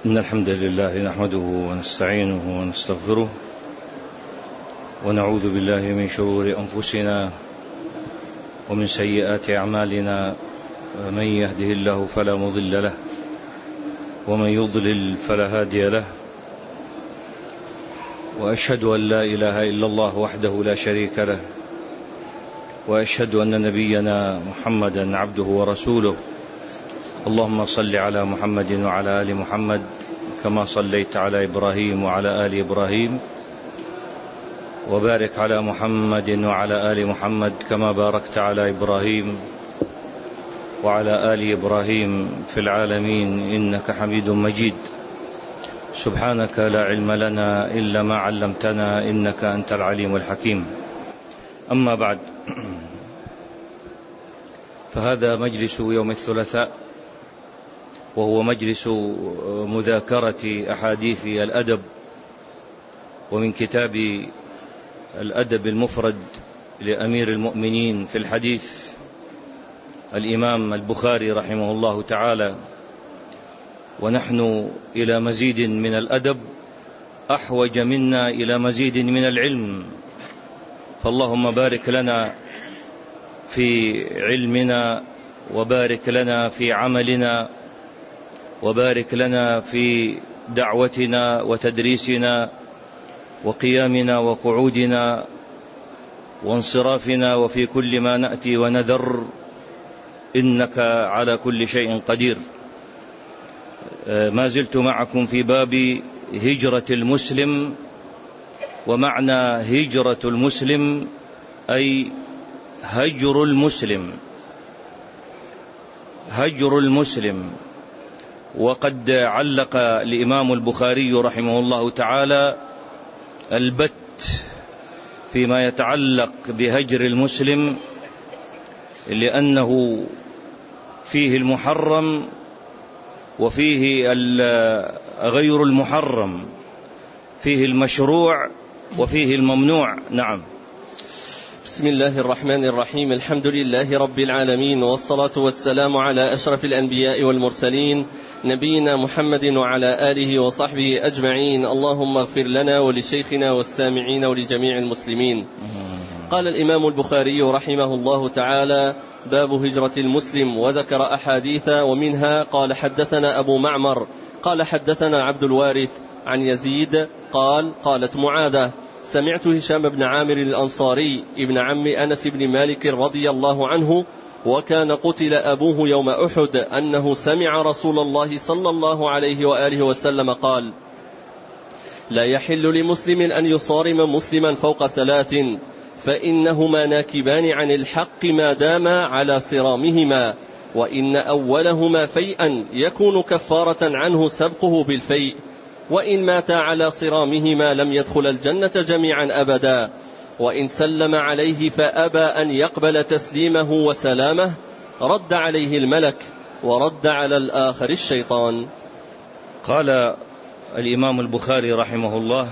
إن الحمد لله نحمده ونستعينه ونستغفره ونعوذ بالله من شرور أنفسنا ومن سيئات أعمالنا، من يهده الله فلا مضل له ومن يضلل فلا هادي له، وأشهد أن لا إله إلا الله وحده لا شريك له، وأشهد أن نبينا محمدا عبده ورسوله. اللهم صل على محمد وعلى آل محمد كما صليت على إبراهيم وعلى آل إبراهيم، وبارك على محمد وعلى آل محمد كما باركت على إبراهيم وعلى آل إبراهيم في العالمين إنك حميد مجيد. سبحانك لا علم لنا إلا ما علمتنا إنك أنت العليم الحكيم. أما بعد، فهذا مجلس يوم الثلاثاء، وهو مجلس مذاكرة أحاديث الأدب، ومن كتاب الأدب المفرد لأمير المؤمنين في الحديث الإمام البخاري رحمه الله تعالى. ونحن إلى مزيد من الأدب أحوج منا إلى مزيد من العلم، فاللهم بارك لنا في علمنا، وبارك لنا في عملنا، وبارك لنا في دعوتنا وتدريسنا وقيامنا وقعودنا وانصرافنا، وفي كل ما نأتي ونذر، إنك على كل شيء قدير. ما زلت معكم في باب هجرة المسلم، ومعنى هجرة المسلم أي هجر المسلم، هجر المسلم. وقد علق الإمام البخاري رحمه الله تعالى البت فيما يتعلق بهجر المسلم، لأنه فيه المحرم وفيه غير المحرم، فيه المشروع وفيه الممنوع. نعم. بسم الله الرحمن الرحيم. الحمد لله رب العالمين، والصلاة والسلام على أشرف الأنبياء والمرسلين، نبينا محمد وعلى آله وصحبه أجمعين. اللهم اغفر لنا ولشيخنا والسامعين ولجميع المسلمين. قال الإمام البخاري رحمه الله تعالى: باب هجرة المسلم، وذكر أحاديث، ومنها قال: حدثنا أبو معمر قال حدثنا عبد الوارث عن يزيد قال: قالت معاذة: سمعت هشام بن عامر الأنصاري ابن عم أنس بن مالك رضي الله عنه، وكان قتل أبوه يوم أحد، أنه سمع رسول الله صلى الله عليه وآله وسلم قال: لا يحل لمسلم أن يصارم مسلما فوق 3، فإنهما ناكبان عن الحق ما داما على صرامهما، وإن أولهما فيئا يكون كفارة عنه سبقه بالفيء، وإن مات على صرامهما لم يدخل الجنة جميعا أبدا، وإن سلم عليه فأبى أن يقبل تسليمه وسلامه رد عليه الملك، ورد على الآخر الشيطان. قال الإمام البخاري رحمه الله: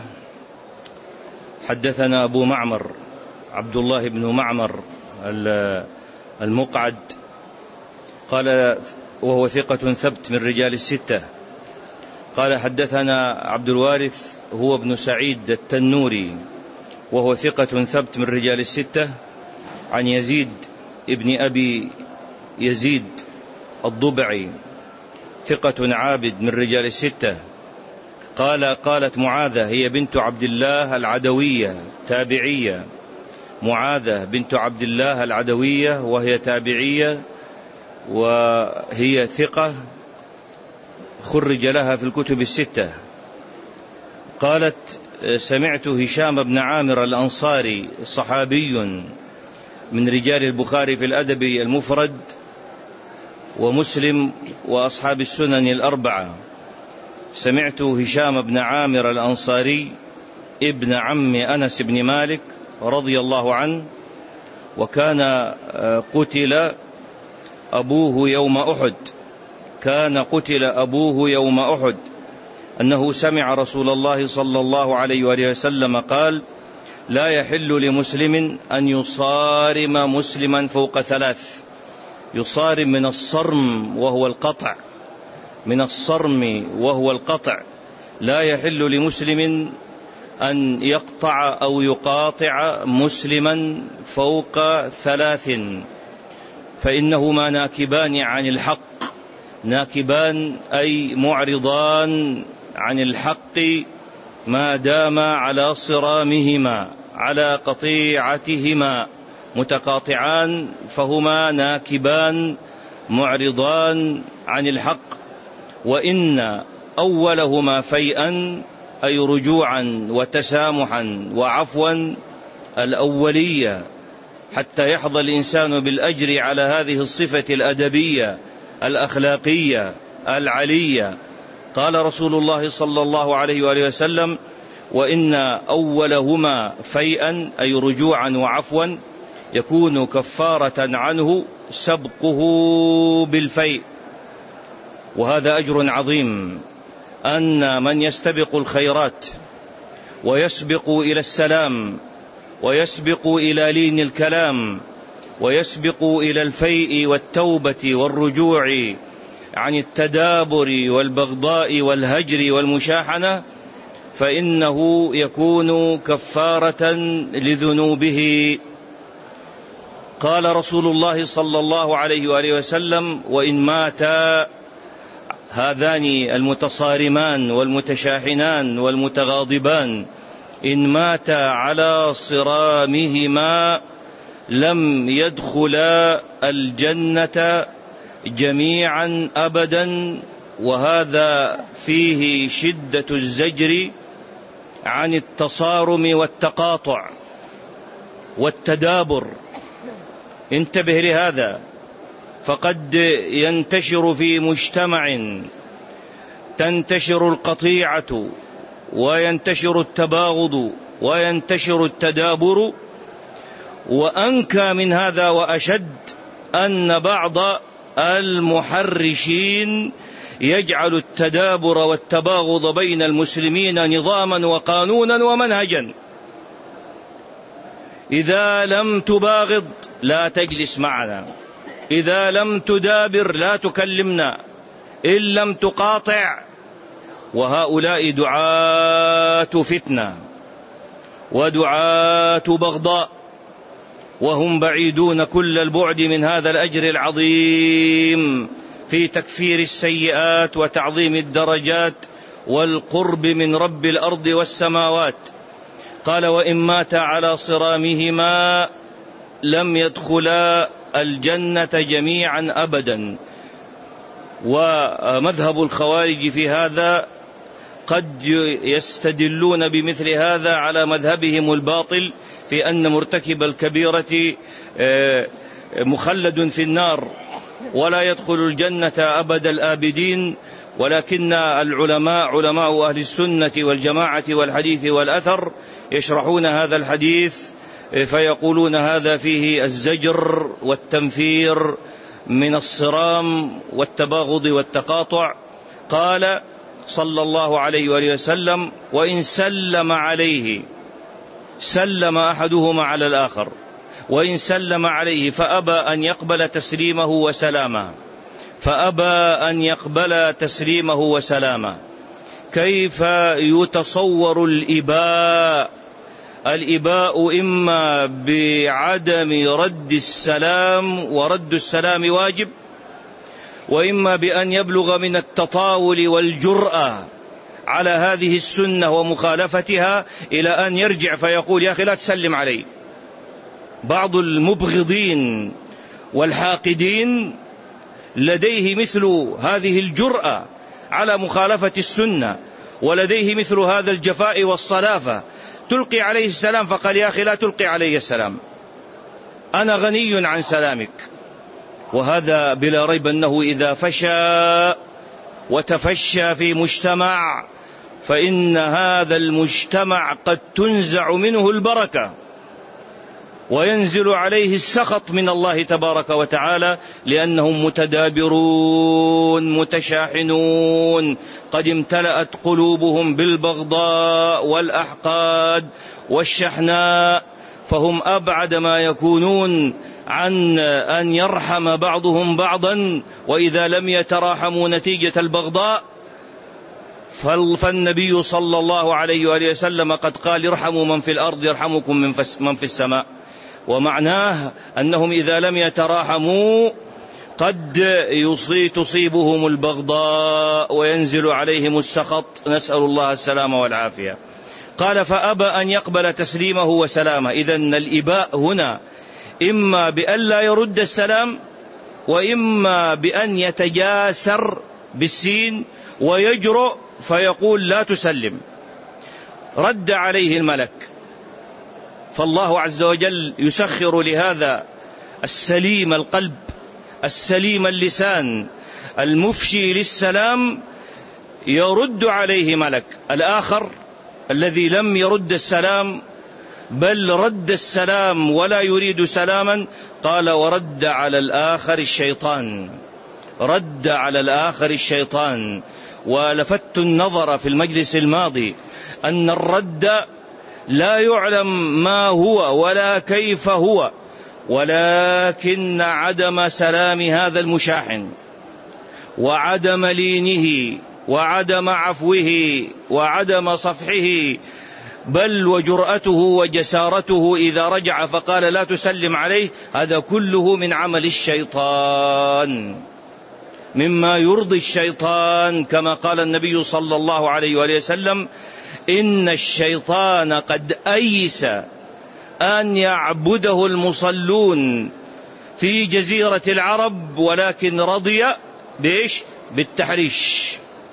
حدثنا أبو معمر عبد الله بن معمر المقعد، قال وهو ثقة ثبت من رجال الستة. قال حدثنا عبد الوارث هو ابن سعيد التنوري، وهو ثقة ثبت من رجال الستة، عن يزيد ابن أبي يزيد الضبعي، ثقة عابد من رجال الستة. قالت معاذة، هي بنت عبد الله العدوية تابعية، معاذة بنت عبد الله العدوية، وهي تابعية، وهي ثقة خرج لها في الكتب الستة. قالت: سمعت هشام بن عامر الأنصاري، صحابي من رجال البخاري في الأدب المفرد ومسلم وأصحاب السنن الأربعة. سمعت هشام بن عامر الأنصاري ابن عم أنس بن مالك رضي الله عنه، وكان قتل أبوه يوم أحد، كان قتل أبوه يوم أحد، أنه سمع رسول الله صلى الله عليه وآله وسلم قال: لا يحل لمسلم أن يصارم مسلما فوق 3. يصارم من الصرم وهو القطع، من الصرم وهو القطع. لا يحل لمسلم أن يقطع أو يقاطع مسلما فوق 3، فإنهما ناكبان عن الحق، ناكبان أي معرضان عن الحق ما دام على صرامهما، على قطيعتهما، متقاطعان فهما ناكبان معرضان عن الحق. وإن أولهما فيئا أي رجوعا وتسامحا وعفوا الأولية، حتى يحظى الإنسان بالأجر على هذه الصفة الأدبية الأخلاقية العلية. قال رسول الله صلى الله عليه وآله وسلم: وإن أولهما فيئا أي رجوعا وعفوا يكون كفارة عنه سبقه بالفيء. وهذا أجر عظيم، أن من يستبق الخيرات ويسبق إلى السلام ويسبق إلى لين الكلام ويسبق إلى الفيء والتوبة والرجوع عن التدابر والبغضاء والهجر والمشاحنة، فإنه يكون كفارة لذنوبه. قال رسول الله صلى الله عليه وآله وسلم: وإن ماتا هذان المتصارمان والمتشاحنان والمتغاضبان إن ماتا على صرامهما لم يدخلا الجنة جميعا أبدا. وهذا فيه شدة الزجر عن التصارم والتقاطع والتدابر. انتبه لهذا، فقد ينتشر في مجتمع تنتشر القطيعة وينتشر التباغض وينتشر التدابر. وأنكى من هذا وأشد أن بعض المحرشين يجعل التدابر والتباغض بين المسلمين نظاما وقانونا ومنهجا. إذا لم تباغض لا تجلس معنا، إذا لم تدابر لا تكلمنا، إن لم تقاطع. وهؤلاء دعاة فتنة ودعاة بغضاء، وهم بعيدون كل البعد من هذا الأجر العظيم في تكفير السيئات وتعظيم الدرجات والقرب من رب الأرض والسماوات. قال: وإن مات على صرامهما لم يدخلا الجنة جميعا أبدا. ومذهب الخوارج في هذا قد يستدلون بمثل هذا على مذهبهم الباطل في أن مرتكب الكبيرة مخلد في النار ولا يدخل الجنة أبد الآبدين. ولكن العلماء علماء أهل السنة والجماعة والحديث والأثر يشرحون هذا الحديث فيقولون هذا فيه الزجر والتنفير من الصرام والتباغض والتقاطع. قال صلى الله عليه وآله وسلم: وإن سلم عليه، سلم أحدهما على الآخر، وإن سلم عليه فأبى أن يقبل تسليمه وسلامه، فأبى أن يقبل تسليمه وسلامه. كيف يتصور الإباء؟ الإباء إما بعدم رد السلام، ورد السلام واجب، وإما بأن يبلغ من التطاول والجرأة على هذه السنة ومخالفتها إلى أن يرجع فيقول: يا أخي لا تسلم علي. بعض المبغضين والحاقدين لديه مثل هذه الجرأة على مخالفة السنة، ولديه مثل هذا الجفاء والصلافة. تلقي عليه السلام فقال: يا أخي لا تلقي علي السلام، أنا غني عن سلامك. وهذا بلا ريب أنه إذا فشى وتفشى في مجتمع فإن هذا المجتمع قد تنزع منه البركة وينزل عليه السخط من الله تبارك وتعالى، لأنهم متدابرون متشاحنون، قد امتلأت قلوبهم بالبغضاء والأحقاد والشحناء، فهم أبعد ما يكونون عن أن يرحم بعضهم بعضا، وإذا لم يتراحموا نتيجة البغضاء، فالنبي صلى الله عليه وآله وسلم قد قال: ارحموا من في الأرض يرحمكم من في السماء. ومعناه أنهم إذا لم يتراحموا قد تصيبهم البغضاء وينزل عليهم السخط، نسأل الله السلامة والعافية. قال: فأبى أن يقبل تسليمه وسلامه. إذن الإباء هنا إما بأن لا يرد السلام، وإما بأن يتجاسر بالسين ويجرؤ فيقول: لا تسلم. رد عليه الملك، فالله عز وجل يسخر لهذا السليم القلب السليم اللسان المفشي للسلام، يرد عليه ملك. الآخر الذي لم يرد السلام بل رد السلام ولا يريد سلاما، قال: ورد على الآخر الشيطان. رد على الآخر الشيطان. ولفت النظر في المجلس الماضي أن الرد لا يعلم ما هو ولا كيف هو، ولكن عدم سلام هذا المشاحن وعدم لينه وعدم عفوه وعدم صفحه، بل وجرأته وجسارته إذا رجع فقال: لا تسلم عليه، هذا كله من عمل الشيطان، مما يرضي الشيطان، كما قال النبي صلى الله عليه وآله وسلم: إن الشيطان قد أيس أن يعبده المصلون في جزيرة العرب، ولكن رضي بالتحريش.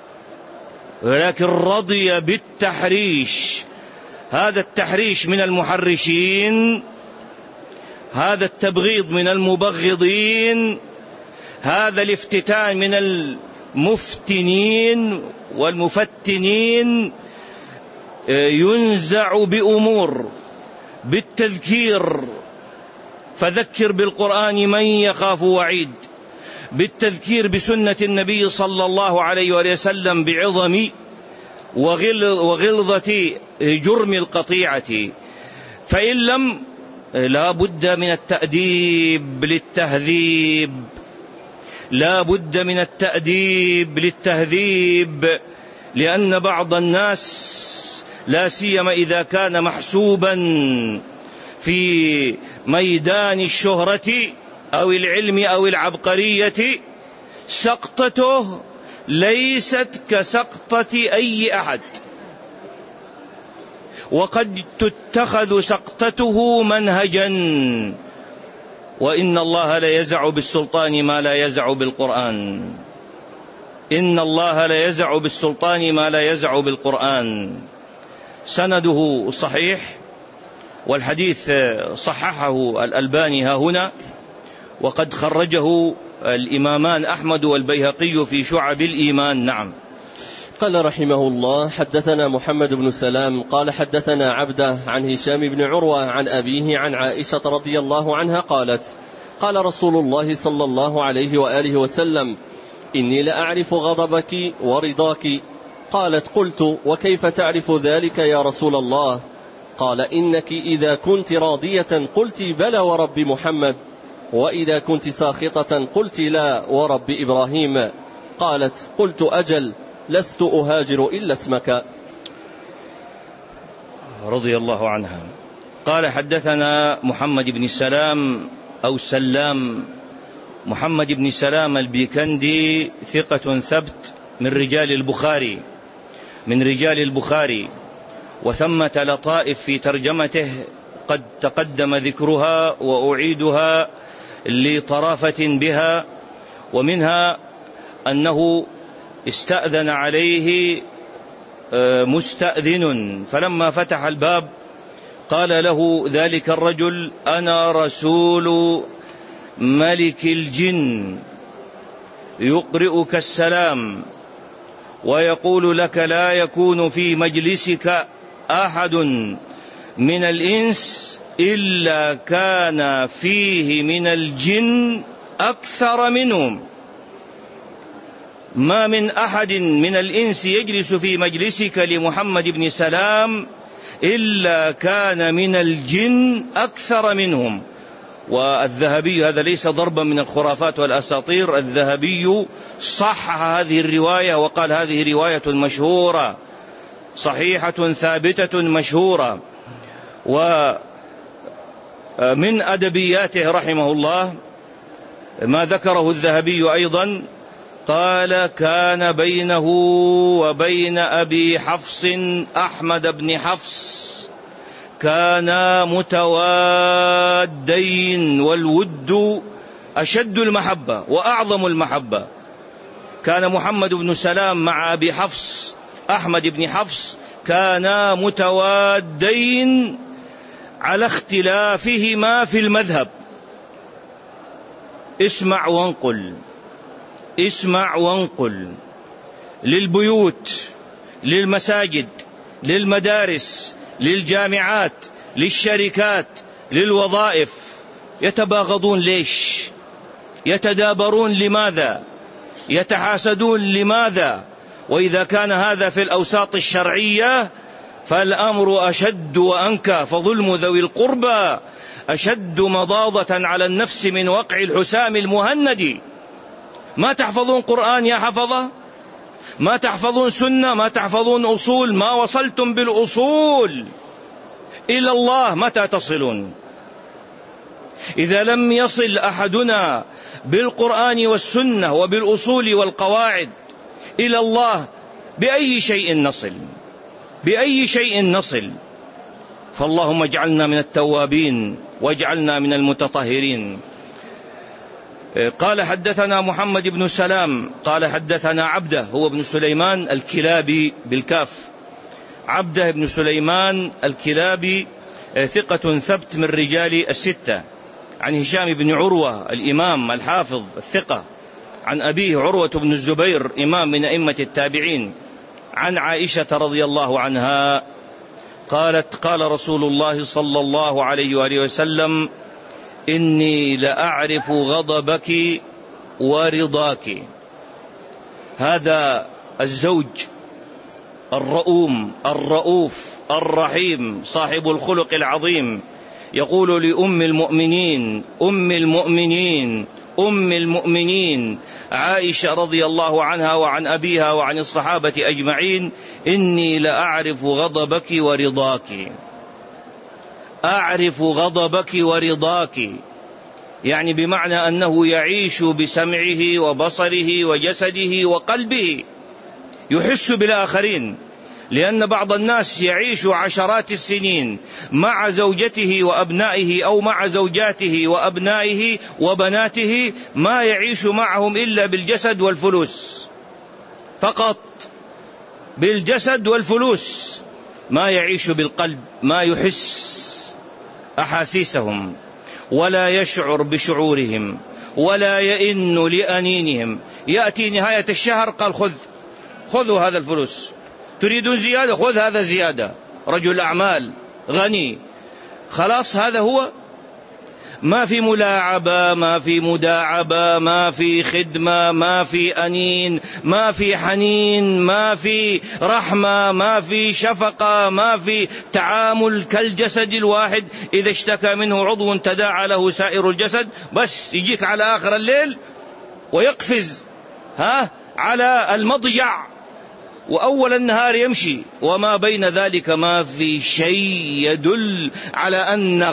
ولكن رضي بالتحريش. هذا التحريش من المحرشين، هذا التبغيض من المبغضين، هذا الافتتان من المفتنين والمفتنين. ينزع بأمور، بالتذكير، فذكر بالقرآن من يخاف وعيد، بالتذكير بسنة النبي صلى الله عليه وسلم بعظم وغلظة جرم القطيعة. فإن لم، لا بد من التأديب للتهذيب، لا بد من التأديب للتهذيب، لأن بعض الناس لا سيما إذا كان محسوبا في ميدان الشهرة أو العلم أو العبقرية، سقطته ليست كسقطة أي أحد، وقد تتخذ سقطته منهجا. وإن الله لا يزع بالسلطان ما لا يزع بالقرآن. إن الله لا يزع بالسلطان ما لا يزع بالقرآن. سنده صحيح، والحديث صححه الألباني ها هنا، وقد خرجه الإمامان أحمد والبيهقي في شعب الإيمان. نعم. قال رحمه الله: حدثنا محمد بن سلام قال حدثنا عبده عن هشام بن عروة عن أبيه عن عائشة رضي الله عنها قالت: قال رسول الله صلى الله عليه وآله وسلم: إني لأعرف غضبك ورضاك. قالت: قلت: وكيف تعرف ذلك يا رسول الله؟ قال: إنك إذا كنت راضية قلت بلى ورب محمد، وإذا كنت ساخطة قلت لا ورب إبراهيم. قالت: قلت: أجل، لست أهاجر إلا اسمك. رضي الله عنها. قال: حدثنا محمد بن سلام أو سلام، محمد بن سلام البيكندي، ثقة ثبت من رجال البخاري، وثمة لطائف في ترجمته قد تقدم ذكرها وأعيدها لطرافة بها. ومنها أنه استأذن عليه مستأذن، فلما فتح الباب قال له ذلك الرجل: أنا رسول ملك الجن يقرئك السلام ويقول لك لا يكون في مجلسك أحد من الإنس إلا كان فيه من الجن أكثر منهم. ما من أحد من الإنس يجلس في مجلسك لمحمد بن سلام إلا كان من الجن أكثر منهم. والذهبي هذا ليس ضربا من الخرافات والأساطير، الذهبي صحح هذه الرواية وقال هذه رواية مشهورة صحيحة ثابتة مشهورة. ومن أدبياته رحمه الله ما ذكره الذهبي أيضا، قال كان بينه وبين أبي حفص أحمد بن حفص كانا متوادين، والود أشد المحبة وأعظم المحبة. كان محمد بن سلام مع أبي حفص أحمد بن حفص كانا متوادين على اختلافهما في المذهب. اسمع وانقل، اسمع وانقل، للبيوت، للمساجد، للمدارس، للجامعات، للشركات، للوظائف، يتباغضون ليش؟ يتدابرون لماذا؟ يتحاسدون لماذا؟ وإذا كان هذا في الأوساط الشرعية فالأمر أشد وأنكى، فظلم ذوي القربى أشد مضاضة على النفس من وقع الحسام المهند. ما تحفظون قرآن يا حفظة؟ ما تحفظون سنة؟ ما تحفظون أصول؟ ما وصلتم بالأصول إلى الله متى تصلون؟ إذا لم يصل أحدنا بالقرآن والسنة وبالأصول والقواعد إلى الله بأي شيء نصل؟ بأي شيء نصل؟ فاللهم اجعلنا من التوابين واجعلنا من المتطهرين. قال حدثنا محمد بن سلام قال حدثنا عبده هو بن سليمان الكلابي بالكاف، عبده بن سليمان الكلابي ثقة ثبت من رجال الستة، عن هشام بن عروة الإمام الحافظ الثقة، عن أبيه عروة بن الزبير إمام من أئمة التابعين، عن عائشة رضي الله عنها قالت قال رسول الله صلى الله عليه وآله وسلم إني لأعرف غضبك ورضاك. هذا الزوج الرؤوم الرؤوف الرحيم صاحب الخلق العظيم يقول لأم المؤمنين أم المؤمنين عائشة رضي الله عنها وعن أبيها وعن الصحابة أجمعين إني لأعرف غضبك ورضاك. أعرف غضبك ورضاك يعني بمعنى أنه يعيش بسمعه وبصره وجسده وقلبه، يحس بالآخرين، لأن بعض الناس يعيش عشرات السنين مع زوجته وأبنائه أو مع زوجاته وأبنائه وبناته ما يعيش معهم إلا بالجسد والفلوس فقط، بالجسد والفلوس، ما يعيش بالقلب، ما يحس أحاسيسهم ولا يشعر بشعورهم ولا يئن لأنينهم. يأتي نهاية الشهر قال خذوا هذا الفلوس، تريدون زيادة خذ هذا زيادة، رجل أعمال غني، خلاص هذا هو، ما في ملاعبة، ما في مداعبة، ما في خدمة، ما في أنين، ما في حنين، ما في رحمة، ما في شفقة، ما في تعامل كالجسد الواحد إذا اشتكى منه عضو تداعى له سائر الجسد، بس يجيك على آخر الليل ويقفز على المضجع وأول النهار يمشي، وما بين ذلك ما في شيء يدل على أن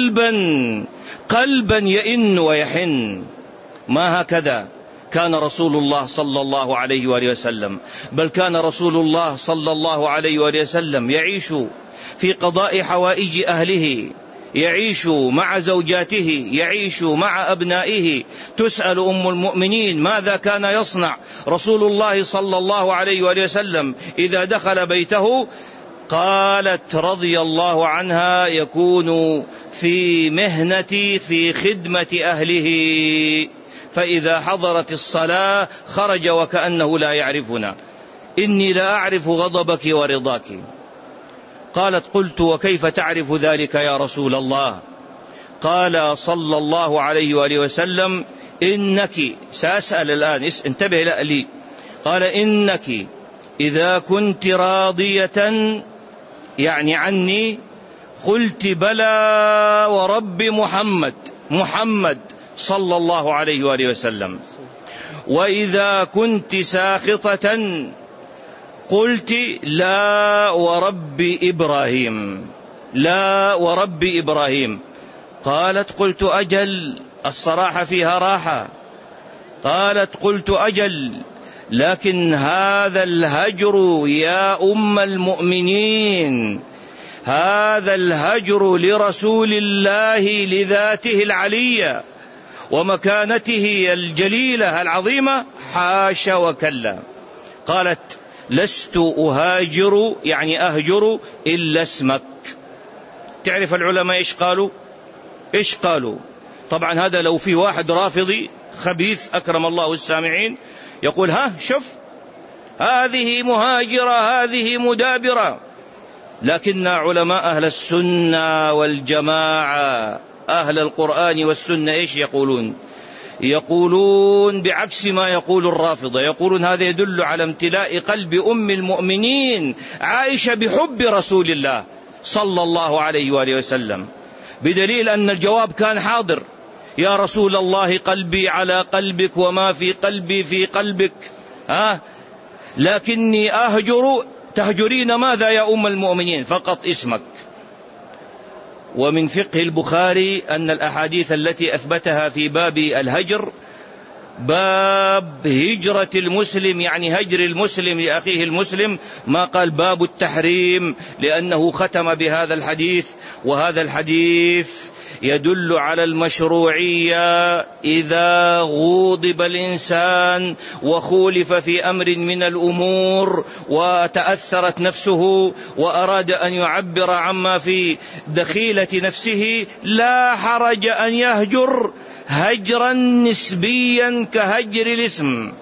قلبا يئن ويحن. ما هكذا كان رسول الله صلى الله عليه وآله وسلم، بل كان رسول الله صلى الله عليه وآله وسلم يعيش في قضاء حوائج أهله، يعيش مع زوجاته، يعيش مع أبنائه. تسأل أم المؤمنين ماذا كان يصنع رسول الله صلى الله عليه وآله وسلم إذا دخل بيته؟ قالت رضي الله عنها يكون في مهنتي في خدمة أهله، فإذا حضرت الصلاة خرج وكأنه لا يعرفنا. إني لا أعرف غضبك ورضاك. قالت قلت وكيف تعرف ذلك يا رسول الله؟ قال صلى الله عليه وآله وسلم إنك، سأسأل الآن انتبه لي، قال إنك إذا كنت راضية يعني عني قلت بلى ورب محمد، محمد صلى الله عليه وآله وسلم. وإذا كنت ساخطة قلت لا ورب إبراهيم، لا ورب إبراهيم. قالت قلت أجل، الصراحة فيها راحة. قالت قلت أجل، لكن هذا الهجر يا أم المؤمنين، هذا الهجر لرسول الله لذاته العلية ومكانته الجليلة العظيمة، حاشا وكلا. قالت لست أهاجر، يعني أهجر إلا اسمك. تعرف العلماء إيش قالوا؟ إيش قالوا؟ طبعا هذا لو في واحد رافضي خبيث أكرم الله السامعين يقول ها شوف هذه مهاجرة هذه مدابرة، لكن علماء أهل السنة والجماعة أهل القرآن والسنة إيش يقولون؟ يقولون بعكس ما يقول الرافضة، يقولون هذا يدل على امتلاء قلب أم المؤمنين عائشة بحب رسول الله صلى الله عليه وآله وسلم، بدليل أن الجواب كان حاضر: يا رسول الله قلبي على قلبك وما في قلبي في قلبك، لكني أهجر. تهجرين ماذا يا أم المؤمنين؟ فقط اسمك. ومن فقه البخاري أن الأحاديث التي أثبتها في باب الهجر باب هجرة المسلم، يعني هجر المسلم لأخيه المسلم، ما قال باب التحريم، لأنه ختم بهذا الحديث. وهذا الحديث يدل على المشروعية إذا غوضب الإنسان وخولف في أمر من الأمور وتأثرت نفسه وأراد أن يعبر عما في دخيلة نفسه، لا حرج أن يهجر هجرا نسبيا كهجر الاسم.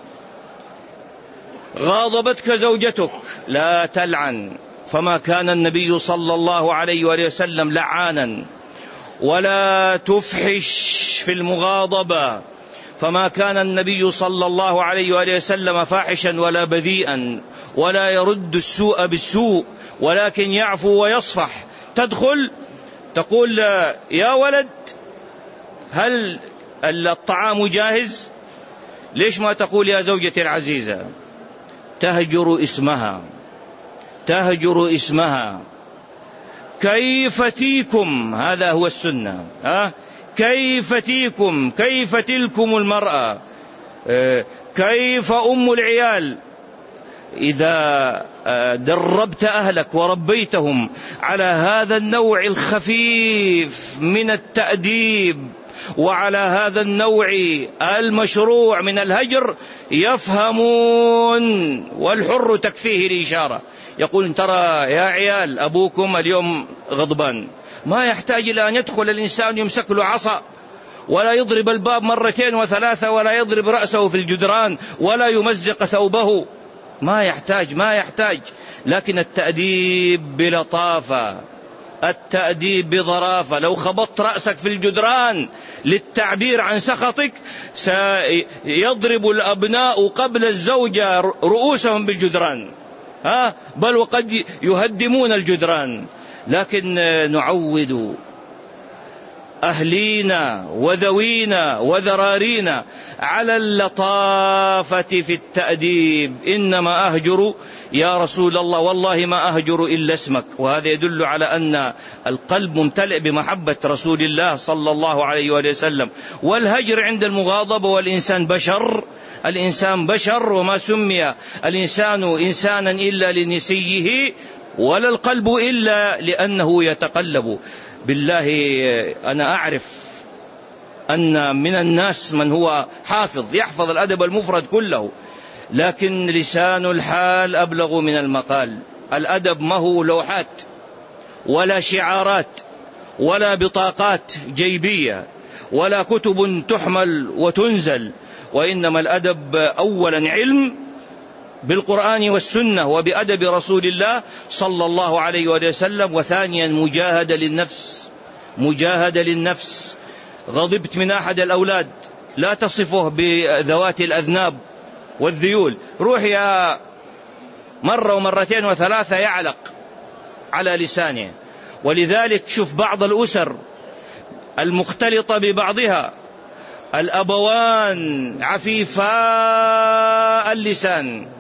غاضبتك زوجتك لا تلعن، فما كان النبي صلى الله عليه وآله وسلم لعانا، ولا تفحش في المغاضبة، فما كان النبي صلى الله عليه وآله وسلم فاحشا ولا بذيئا، ولا يرد السوء بالسوء، ولكن يعفو ويصفح. تدخل تقول يا ولد هل الطعام جاهز؟ ليش ما تقول يا زوجتي العزيزة؟ تهجر اسمها، تهجر اسمها. كيف تيكم، هذا هو السنة. كيف تيكم، كيف تلكم المرأة، كيف أم العيال. إذا دربت أهلك وربيتهم على هذا النوع الخفيف من التأديب وعلى هذا النوع المشروع من الهجر يفهمون، والحر تكفيه الإشارة. يقول ترى يا عيال أبوكم اليوم غضبان، ما يحتاج إلى أن يدخل الإنسان يمسك له عصا، ولا يضرب الباب مرتين وثلاثة، ولا يضرب رأسه في الجدران، ولا يمزق ثوبه. ما يحتاج. لكن التأديب بلطافة، التأديب بظرافة. لو خبطت رأسك في الجدران للتعبير عن سخطك سيضرب الأبناء قبل الزوجة رؤوسهم بالجدران، بل وقد يهدمون الجدران. لكن نعود أهلينا وذوينا وذرارينا على اللطافة في التأديب. إنما أهجر يا رسول الله والله ما أهجر إلا اسمك. وهذا يدل على أن القلب ممتلئ بمحبة رسول الله صلى الله عليه وآله وسلم. والهجر عند المغاضبة، والإنسان بشر، الإنسان بشر، وما سمي الإنسان إنسانا إلا لنسيه، ولا القلب إلا لأنه يتقلب. بالله أنا أعرف أن من الناس من هو حافظ يحفظ الأدب المفرد كله، لكن لسان الحال أبلغ من المقال. الأدب ما هو لوحات ولا شعارات ولا بطاقات جيبية ولا كتب تحمل وتنزل، وإنما الأدب أولا علم بالقرآن والسنة وبأدب رسول الله صلى الله عليه وسلم، وثانيا مجاهدة للنفس. غضبت من أحد الأولاد لا تصفه بذوات الأذناب والذيول، روح يا مرة ومرتين وثلاثة يعلق على لسانه. ولذلك شوف بعض الأسر المختلطة ببعضها، الأبوان عفيفا اللسان،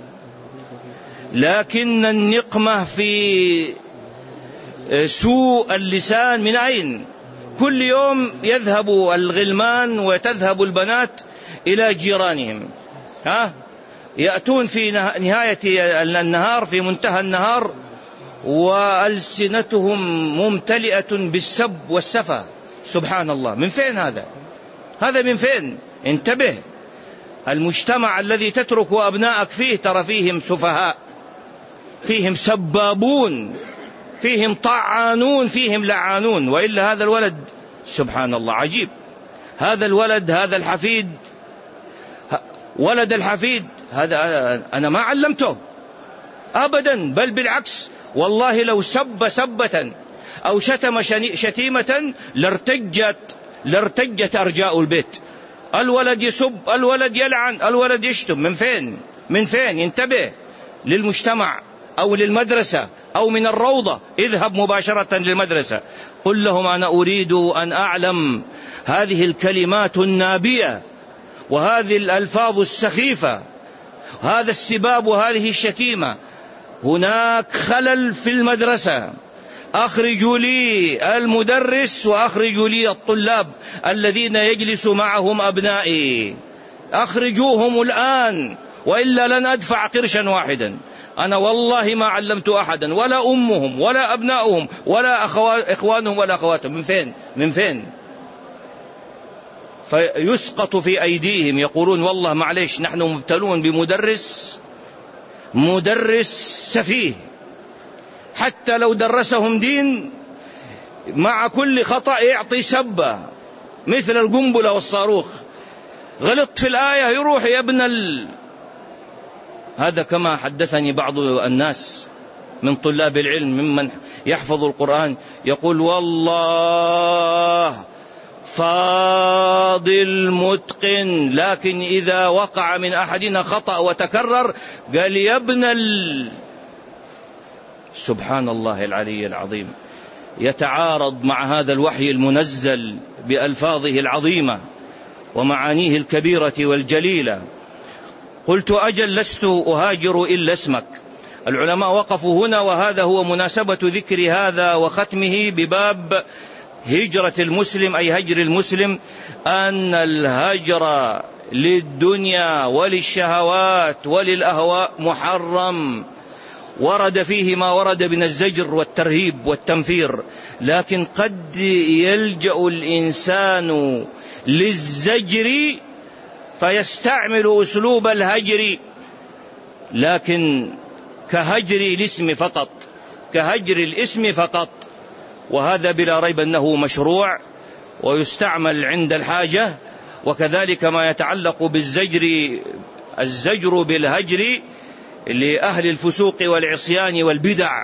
لكن النقمة في سوء اللسان من أين؟ كل يوم يذهب الغلمان وتذهب البنات إلى جيرانهم، يأتون في نهاية النهار، في منتهى النهار، وألسنتهم ممتلئة بالسب والسفة. سبحان الله، من فين هذا؟ هذا من فين؟ انتبه، المجتمع الذي تترك أبنائك فيه ترى فيهم سفهاء، فيهم سبابون، فيهم طعانون، فيهم لعانون. وإلا هذا الولد سبحان الله عجيب، هذا الولد، هذا الحفيد، ولد الحفيد هذا أنا ما علمته أبدا، بل بالعكس، والله لو سب سبة أو شتم شتيمة لارتجت أرجاء البيت. الولد يسب، الولد يلعن، الولد يشتم، من فين؟ من فين؟ ينتبه للمجتمع أو للمدرسة أو من الروضة، اذهب مباشرة للمدرسة، قل لهم أنا أريد أن أعلم هذه الكلمات النابية وهذه الألفاظ السخيفة، هذا السباب وهذه الشتيمة، هناك خلل في المدرسة، أخرجوا لي المدرس وأخرجوا لي الطلاب الذين يجلس معهم أبنائي، أخرجوهم الآن، وإلا لن أدفع قرشا واحدا. أنا والله ما علمت أحدا، ولا أمهم ولا أبنائهم ولا إخوانهم ولا أخواتهم. من فين؟ من فين؟ فيسقط في أيديهم، يقولون والله معليش نحن مبتلون مدرس سفيه، حتى لو درسهم دين مع كل خطأ يعطي سبة مثل القنبلة والصاروخ، غلط في الآية يروح يا ابن هذا كما حدثني بعض الناس من طلاب العلم ممن يحفظ القرآن، يقول والله فاضل متقن، لكن إذا وقع من أحدنا خطأ وتكرر قال يا ابن سبحان الله العلي العظيم، يتعارض مع هذا الوحي المنزل بألفاظه العظيمة ومعانيه الكبيرة والجليلة. قلت أجل لست أهاجر إلا اسمك. العلماء وقفوا هنا، وهذا هو مناسبة ذكر هذا وختمه بباب هجرة المسلم، أي هجر المسلم، أن الهجر للدنيا وللشهوات وللأهواء محرم، ورد فيه ما ورد من الزجر والترهيب والتنفير، لكن قد يلجأ الإنسان للزجر فيستعمل أسلوب الهجر، لكن كهجر الاسم فقط، كهجر الاسم فقط، وهذا بلا ريب أنه مشروع ويستعمل عند الحاجة. وكذلك ما يتعلق بالزجر، الزجر بالهجر لأهل الفسوق والعصيان والبدع،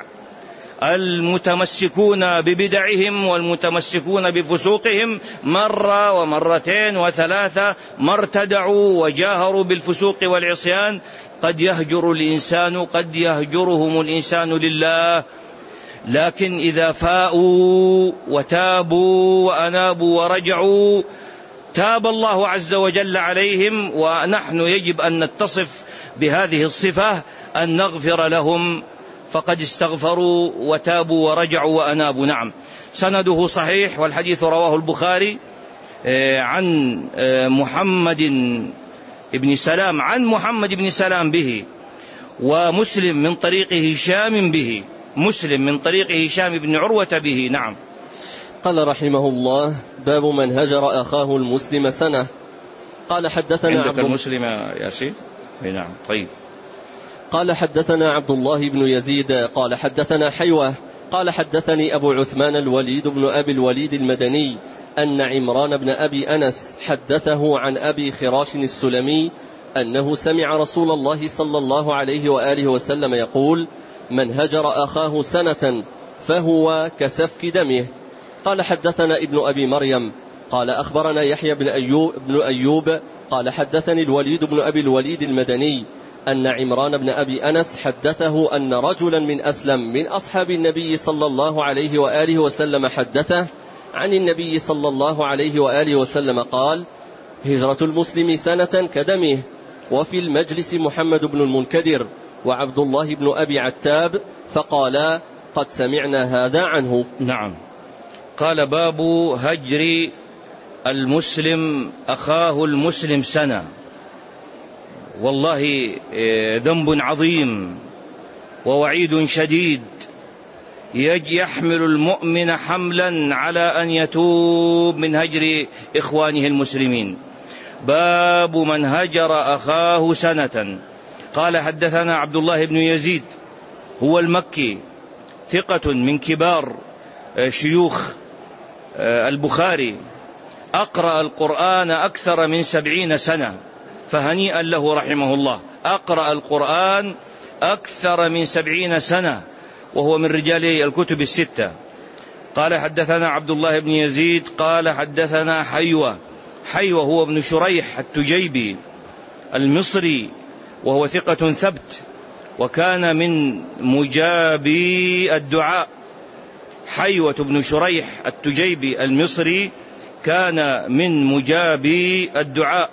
المتمسكون ببدعهم والمتمسكون بفسوقهم مرة ومرتين وثلاثة، ما ارتدعوا وجاهروا بالفسوق والعصيان، قد يهجر الإنسان، قد يهجرهم الإنسان لله. لكن إذا فاءوا وتابوا وأنابوا ورجعوا تاب الله عز وجل عليهم، ونحن يجب أن نتصف بهذه الصفة، أن نغفر لهم، فقد استغفروا وتابوا ورجعوا وأنابوا. نعم، سنده صحيح، والحديث رواه البخاري عن محمد بن سلام، عن محمد بن سلام به، ومسلم من طريق هشام به، مسلم من طريق هشام بن عروة به. نعم. قال رحمه الله: باب من هجر أخاه المسلم سنة. قال حدثنا عندك المسلم يا شيخ؟ نعم. طيب. قال حدثنا عبد الله بن يزيد قال حدثنا حيوة قال حدثني أبو عثمان الوليد بن أبي الوليد المدني أن عمران بن أبي أنس حدثه عن أبي خراش السلمي أنه سمع رسول الله صلى الله عليه وآله وسلم يقول: من هجر أخاه سنة فهو كسفك دمه. قال حدثنا ابن أبي مريم قال أخبرنا يحيى بن أيوب قال حدثني الوليد بن أبي الوليد المدني أن عمران بن أبي أنس حدثه أن رجلا من أسلم من أصحاب النبي صلى الله عليه وآله وسلم حدثه عن النبي صلى الله عليه وآله وسلم قال: هجرة المسلم سنة كدمه. وفي المجلس محمد بن المنكدر وعبد الله بن أبي عتاب فقالا: قد سمعنا هذا عنه. نعم. قال: باب هجر المسلم أخاه المسلم سنة. والله ذنب عظيم ووعيد شديد يحمل المؤمن حملا على أن يتوب من هجر إخوانه المسلمين. باب من هجر أخاه سنة. قال: حدثنا عبد الله بن يزيد هو المكي ثقة من كبار شيوخ البخاري، أقرأ القرآن أكثر من 70 سنة، فهنيئا له رحمه الله، أقرأ القرآن أكثر من 70 سنة، وهو من رجال الكتب الستة. قال: حدثنا عبد الله بن يزيد قال: حدثنا حيوة هو ابن شريح التجيبي المصري، وهو ثقة ثبت، وكان من مجابي الدعاء. حيوة بن شريح التجيبي المصري كان من مجابي الدعاء.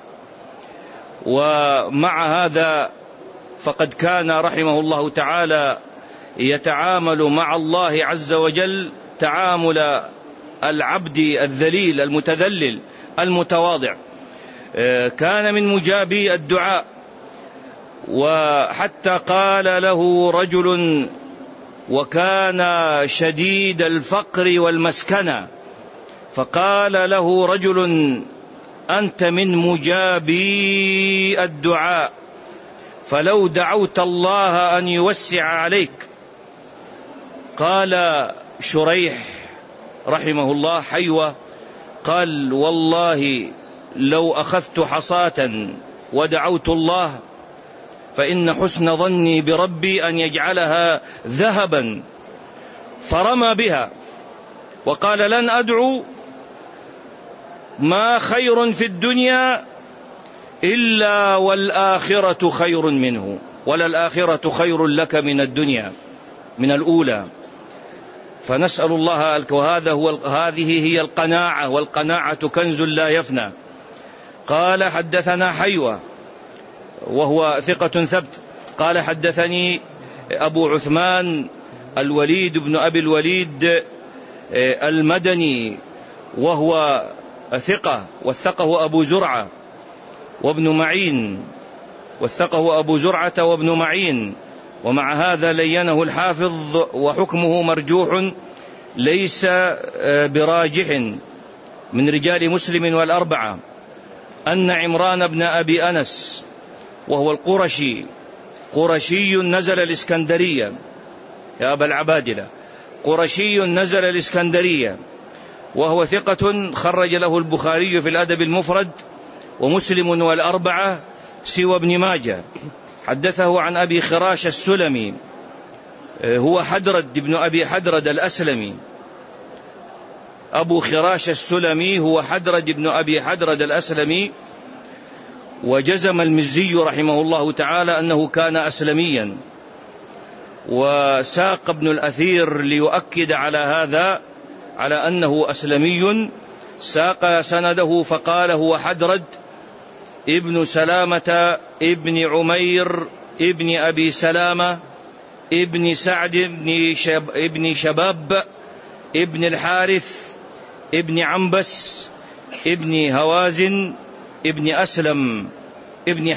ومع هذا فقد كان رحمه الله تعالى يتعامل مع الله عز وجل تعامل العبد الذليل المتذلل المتواضع. كان من مجابي الدعاء، وحتى قال له رجل وكان شديد الفقر والمسكنة، فقال له رجل: أنت من مجابي الدعاء، فلو دعوت الله أن يوسع عليك. قال شريح رحمه الله حيوة قال: والله لو أخذت حصاة ودعوت الله فإن حسن ظني بربي أن يجعلها ذهبا، فرمى بها وقال: لن أدعو ما خير في الدنيا إلا والآخرة خير منه، وللآخرة خير لك من الدنيا من الأولى. فنسأل الله، هذه هي القناعة، والقناعة كنز لا يفنى. قال: حدثنا حيوة وهو ثقة ثبت قال: حدثني أبو عثمان الوليد بن أبي الوليد المدني، وهو ثقة، وثقه أبو زرعة وابن معين، وثقه أبو زرعة وابن معين، ومع هذا لينه الحافظ وحكمه مرجوح ليس براجح، من رجال مسلم والأربعة، أن عمران بن أبي أنس وهو القرشي، قرشي نزل الإسكندرية، يا أبا العبادلة، قرشي نزل الإسكندرية، وهو ثقة خرج له البخاري في الأدب المفرد ومسلم والأربعة سوى ابن ماجه. حدثه عن أبي خراش السلمي، هو حدرد بن أبي حدرد الأسلمي. أبو خراش السلمي هو حدرد بن أبي حدرد الأسلمي، وجزم المزي رحمه الله تعالى أنه كان أسلميا، وساق ابن الأثير ليؤكد على هذا، على أنه أسلمي، ساق سنده فقال: هو حدرد ابن سلامة ابن عمير ابن أبي سلامة ابن سعد ابن شباب ابن الحارث ابن عنبس ابن هوازن ابن أسلم ابن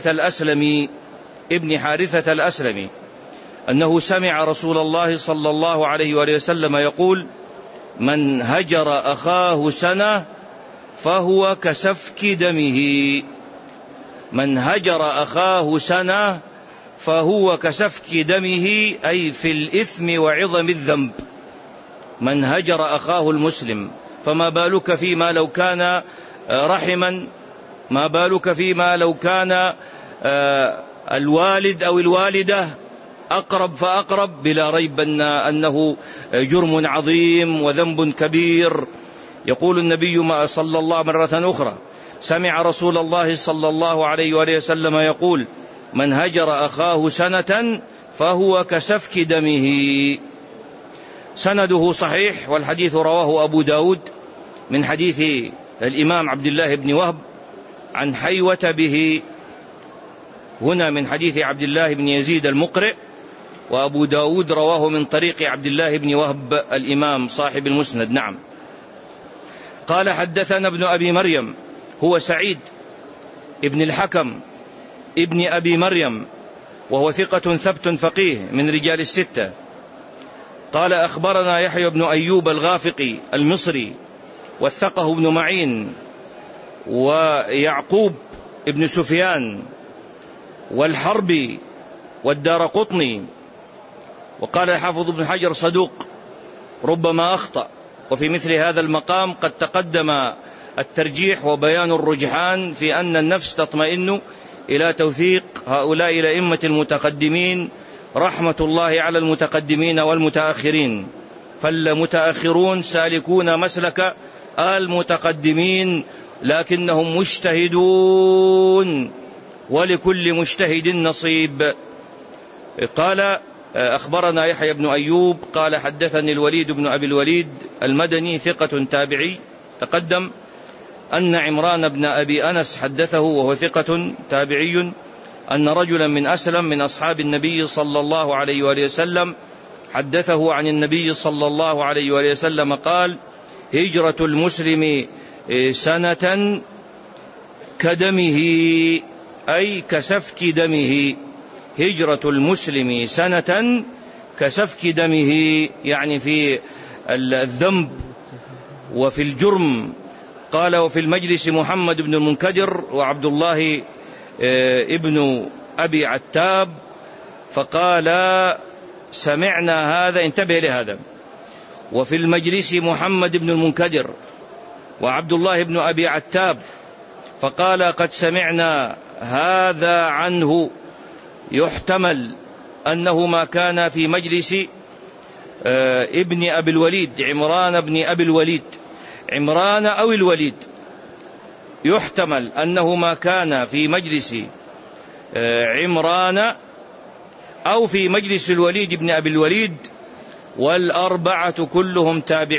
حارثة الأسلمي أنه سمع رسول الله صلى الله عليه وآله وسلم يقول: من هجر أخاه سنة فهو كسفك دمه. من هجر أخاه سنة فهو كسفك دمه، أي في الإثم وعظم الذنب. من هجر أخاه المسلم، فما بالك فيما لو كان رحما، ما بالك فيما لو كان الوالد أو الوالدة أقرب فأقرب، بلا ريب أنه جرم عظيم وذنب كبير. يقول النبي صلى الله مرة أخرى: سمع رسول الله صلى الله عليه وآله وسلم يقول: من هجر أخاه سنة فهو كسفك دمه. سنده صحيح، والحديث رواه أبو داود من حديث الإمام عبد الله بن وهب عن حيوة به، هنا من حديث عبد الله بن يزيد المقرئ، وأبو داود رواه من طريق عبد الله بن وهب الإمام صاحب المسند. نعم. قال حدثنا ابن أبي مريم، هو سعيد ابن الحكم ابن أبي مريم، وهو ثقة ثبت فقيه من رجال الستة. قال أخبرنا يحيى بن أيوب الغافقي المصري، وثقه ابن معين ويعقوب ابن سفيان والحربي والدارقطني. وقال الحافظ ابن حجر صدوق ربما أخطأ. وفي مثل هذا المقام قد تقدم الترجيح وبيان الرجحان في أن النفس تطمئن إلى توثيق هؤلاء الأئمة المتقدمين رحمة الله على المتقدمين والمتأخرين، فالمتأخرون سالكون مسلك المتقدمين لكنهم مجتهدون، ولكل مجتهد نصيب. قال أخبرنا يحيى بن أيوب قال حدثني الوليد بن أبي الوليد المدني ثقة تابعي، تقدم أن عمران بن أبي أنس حدثه وهو ثقة تابعي أن رجلا من أسلم من أصحاب النبي صلى الله عليه وآله وسلم حدثه عن النبي صلى الله عليه وآله وسلم قال: هجرة المسلم سنة كدمه، أي كسفك دمه. هجرة المسلم سنة كسفك دمه، يعني في الذنب وفي الجرم. قال: وفي المجلس محمد بن المنكدر وعبد الله ابن أبي عتاب، فقال: سمعنا هذا، انتبه لهذا، وفي المجلس محمد بن المنكدر وعبد الله بن أبي عتاب، فقال: قد سمعنا هذا عنه. يحتمل أنه ما كان في مجلس ابن أبي الوليد، عمران بن أبي الوليد، عمران أو الوليد، يحتمل أنه ما كان في مجلس عمران أو في مجلس الوليد بن أبي الوليد، والأربعة كلهم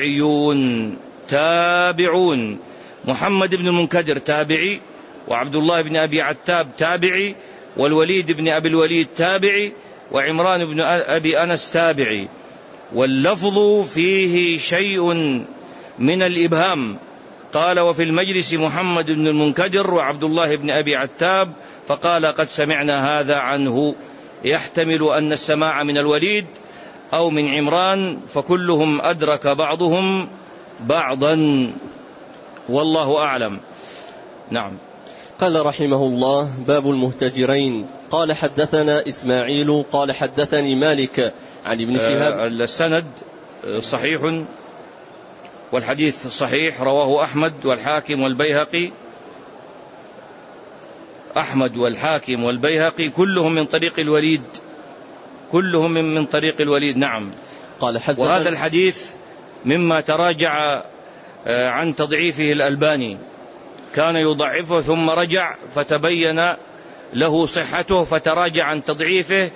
تابعون. محمد بن المنكدر تابعي، وعبد الله بن أبي عتاب تابعي، والوليد بن أبي الوليد تابعي، وعمران بن أبي أنس تابعي. واللفظ فيه شيء من الإبهام. قال: وفي المجلس محمد بن المنكدر وعبد الله بن أبي عتاب، فقال: قد سمعنا هذا عنه. يحتمل أن السماع من الوليد أو من عمران، فكلهم أدرك بعضهم بعضا، والله أعلم. نعم. قال رحمه الله: باب المهتجرين. قال حدثنا إسماعيل قال حدثني مالك عن ابن شهاب. السند صحيح والحديث صحيح، رواه أحمد والحاكم والبيهقي، أحمد والحاكم والبيهقي كلهم من طريق الوليد، كلهم من طريق الوليد. نعم. قال حدثنا. وهذا الحديث مما تراجع عن تضعيفه الألباني، كان يضعفه ثم رجع فتبين له صحته فتراجع عن تضعيفه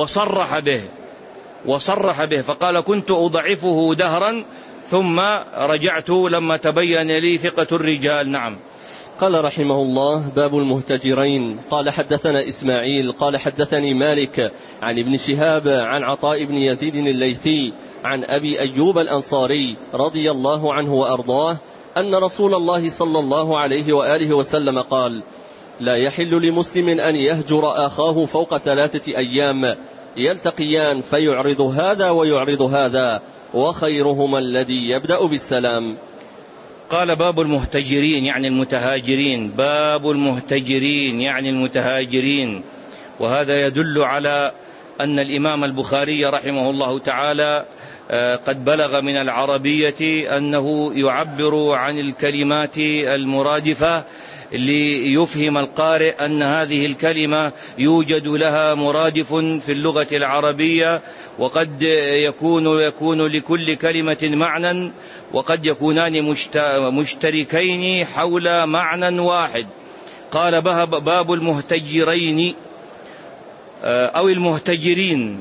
وصرح به فقال: كنت أضعفه دهرا ثم رجعت لما تبين لي ثقة الرجال. نعم. قال رحمه الله: باب المهتجرين. قال حدثنا إسماعيل قال حدثني مالك عن ابن شهاب عن عطاء بن يزيد الليثي عن أبي أيوب الأنصاري رضي الله عنه وأرضاه أن رسول الله صلى الله عليه وآله وسلم قال: لا يحل لمسلم أن يهجر أخاه فوق 3 أيام يلتقيان فيعرض هذا ويعرض هذا، وخيرهما الذي يبدأ بالسلام. قال: باب المهتجرين يعني المتهاجرين، باب المهتجرين يعني المتهاجرين. وهذا يدل على أن الإمام البخاري رحمه الله تعالى قد بلغ من العربية أنه يعبر عن الكلمات المرادفة ليفهم القارئ أن هذه الكلمة يوجد لها مرادف في اللغة العربية، وقد يكون لكل كلمة معنى، وقد يكونان مشتركين حول معنى واحد. قال: باب المهتجرين أو المهتجرين.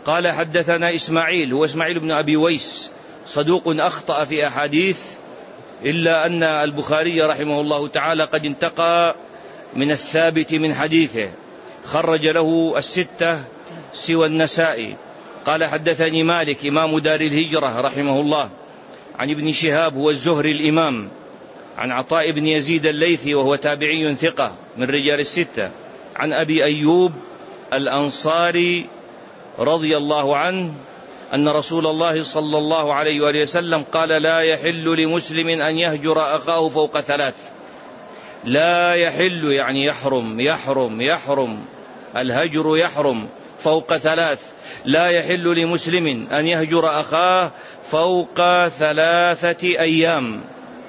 قال حدثنا إسماعيل، هو إسماعيل بن أبي ويس، صدوق أخطأ في أحاديث، إلا أن البخاري رحمه الله تعالى قد انتقى من الثابت من حديثه، خرج له الستة سوى النسائي. قال حدثني مالك إمام دار الهجرة رحمه الله عن ابن شهاب هو الزهري الإمام، عن عطاء بن يزيد الليثي وهو تابعي ثقة من رجال الستة، عن أبي أيوب الأنصاري رضي الله عنه أن رسول الله صلى الله عليه وآله وسلم قال: لا يحل لمسلم أن يهجر أخاه فوق ثلاث. لا يحل يعني يحرم الهجر يحرم فوق ثلاث. لا يحل لمسلم أن يهجر أخاه فوق 3 أيام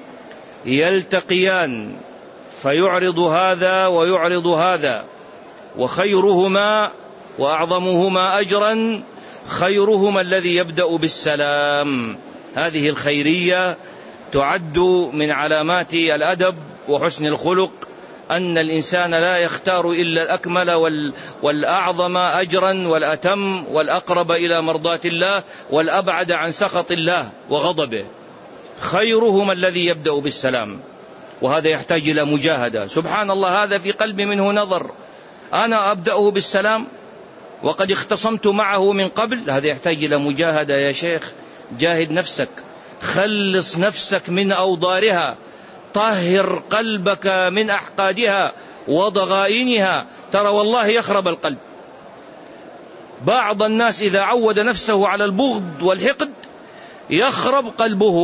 يلتقيان فيعرض هذا ويعرض هذا، وخيرهما وأعظمهما أجرا خيرهما الذي يبدأ بالسلام. هذه الخيرية تعد من علامات الأدب وحسن الخلق، أن الإنسان لا يختار إلا الأكمل والأعظم أجرا والأتم والأقرب إلى مرضاة الله والأبعد عن سخط الله وغضبه. خيرهما الذي يبدأ بالسلام، وهذا يحتاج إلى مجاهدة. سبحان الله، هذا في قلبي منه نظر، أنا أبدأه بالسلام وقد اختصمت معه من قبل. هذا يحتاج إلى مجاهدة يا شيخ. جاهد نفسك، خلص نفسك من أوضارها، طهر قلبك من أحقادها وضغائنها. ترى والله يخرب القلب. بعض الناس إذا عود نفسه على البغض والحقد يخرب قلبه،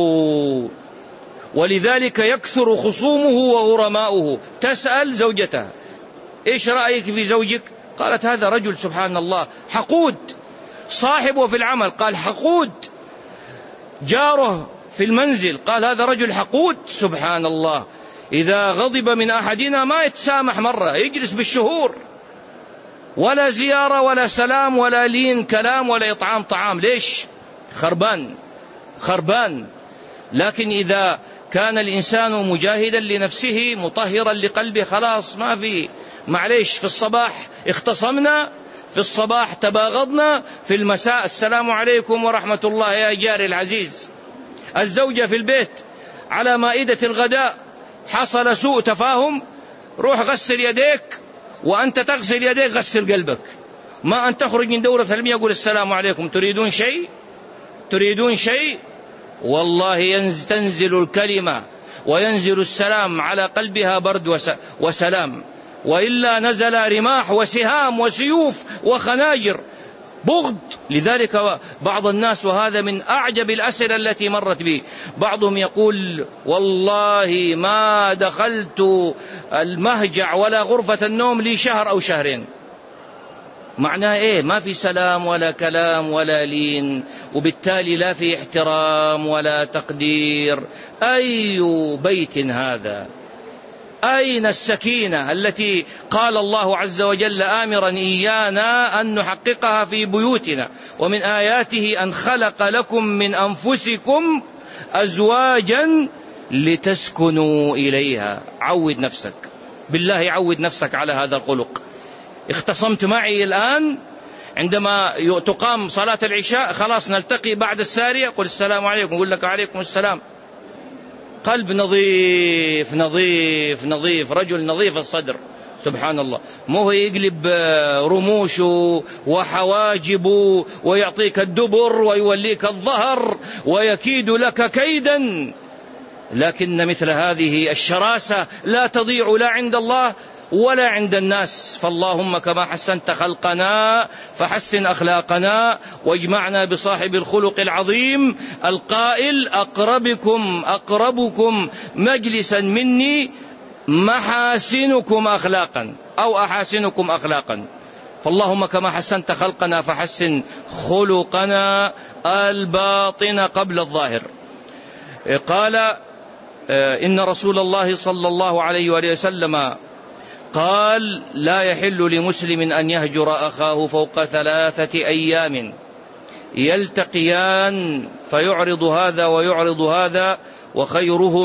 ولذلك يكثر خصومه وغرماؤه. تسأل زوجته: إيش رأيك في زوجك؟ قالت: هذا رجل سبحان الله حقود. صاحبه في العمل قال حقود. جاره في المنزل قال هذا رجل حقود. سبحان الله، إذا غضب من أحدنا ما يتسامح مرة، يجلس بالشهور، ولا زيارة ولا سلام ولا لين كلام ولا إطعام طعام. ليش؟ خربان. لكن إذا كان الإنسان مجاهدا لنفسه مطهرا لقلبه، خلاص ما في معليش. في الصباح اختصمنا، في الصباح تباغضنا، في المساء السلام عليكم ورحمة الله يا جاري العزيز. الزوجة في البيت على مائدة الغداء حصل سوء تفاهم، روح غسل يديك، وأنت تغسل يديك غسل قلبك. ما أن تخرج من دورة المياه يقول السلام عليكم، تريدون شيء؟ والله تنزل الكلمة وينزل السلام على قلبها برد وسلام، وإلا نزل رماح وسهام وسيوف وخناجر، بغض. لذلك بعض الناس، وهذا من أعجب الأسئلة التي مرت بي، بعضهم يقول: والله ما دخلت المهجع ولا غرفة النوم لي شهر أو شهرين. معناه إيه؟ ما في سلام ولا كلام ولا لين، وبالتالي لا في احترام ولا تقدير. أي بيت هذا؟ أين السكينة التي قال الله عز وجل آمرا إيانا أن نحققها في بيوتنا؟ ومن آياته أن خلق لكم من أنفسكم أزواجا لتسكنوا إليها. عود نفسك بالله، عود نفسك على هذا الخلق. اختصمت معي الآن، عندما تقام صلاة العشاء خلاص نلتقي بعد السارية، قل السلام عليكم، قل لك عليكم السلام. قلب نظيف نظيف نظيف، رجل نظيف الصدر. سبحان الله، مو يقلب رموشه وحواجبه ويعطيك الدبر ويوليك الظهر ويكيد لك كيدا. لكن مثل هذه الشراسة لا تضيع لا عند الله ولا عند الناس. فاللهم كما حسنت خلقنا فحسن أخلاقنا، واجمعنا بصاحب الخلق العظيم القائل: أقربكم مجلسا مني محاسنكم أخلاقا أو أحاسنكم أخلاقا. فاللهم كما حسنت خلقنا فحسن خلقنا الباطن قبل الظاهر. قال: إن رسول الله صلى الله عليه وآله وسلم قال: لا يحل لمسلم أن يهجر أخاه فوق 3 أيام يلتقيان فيعرض هذا ويعرض هذا،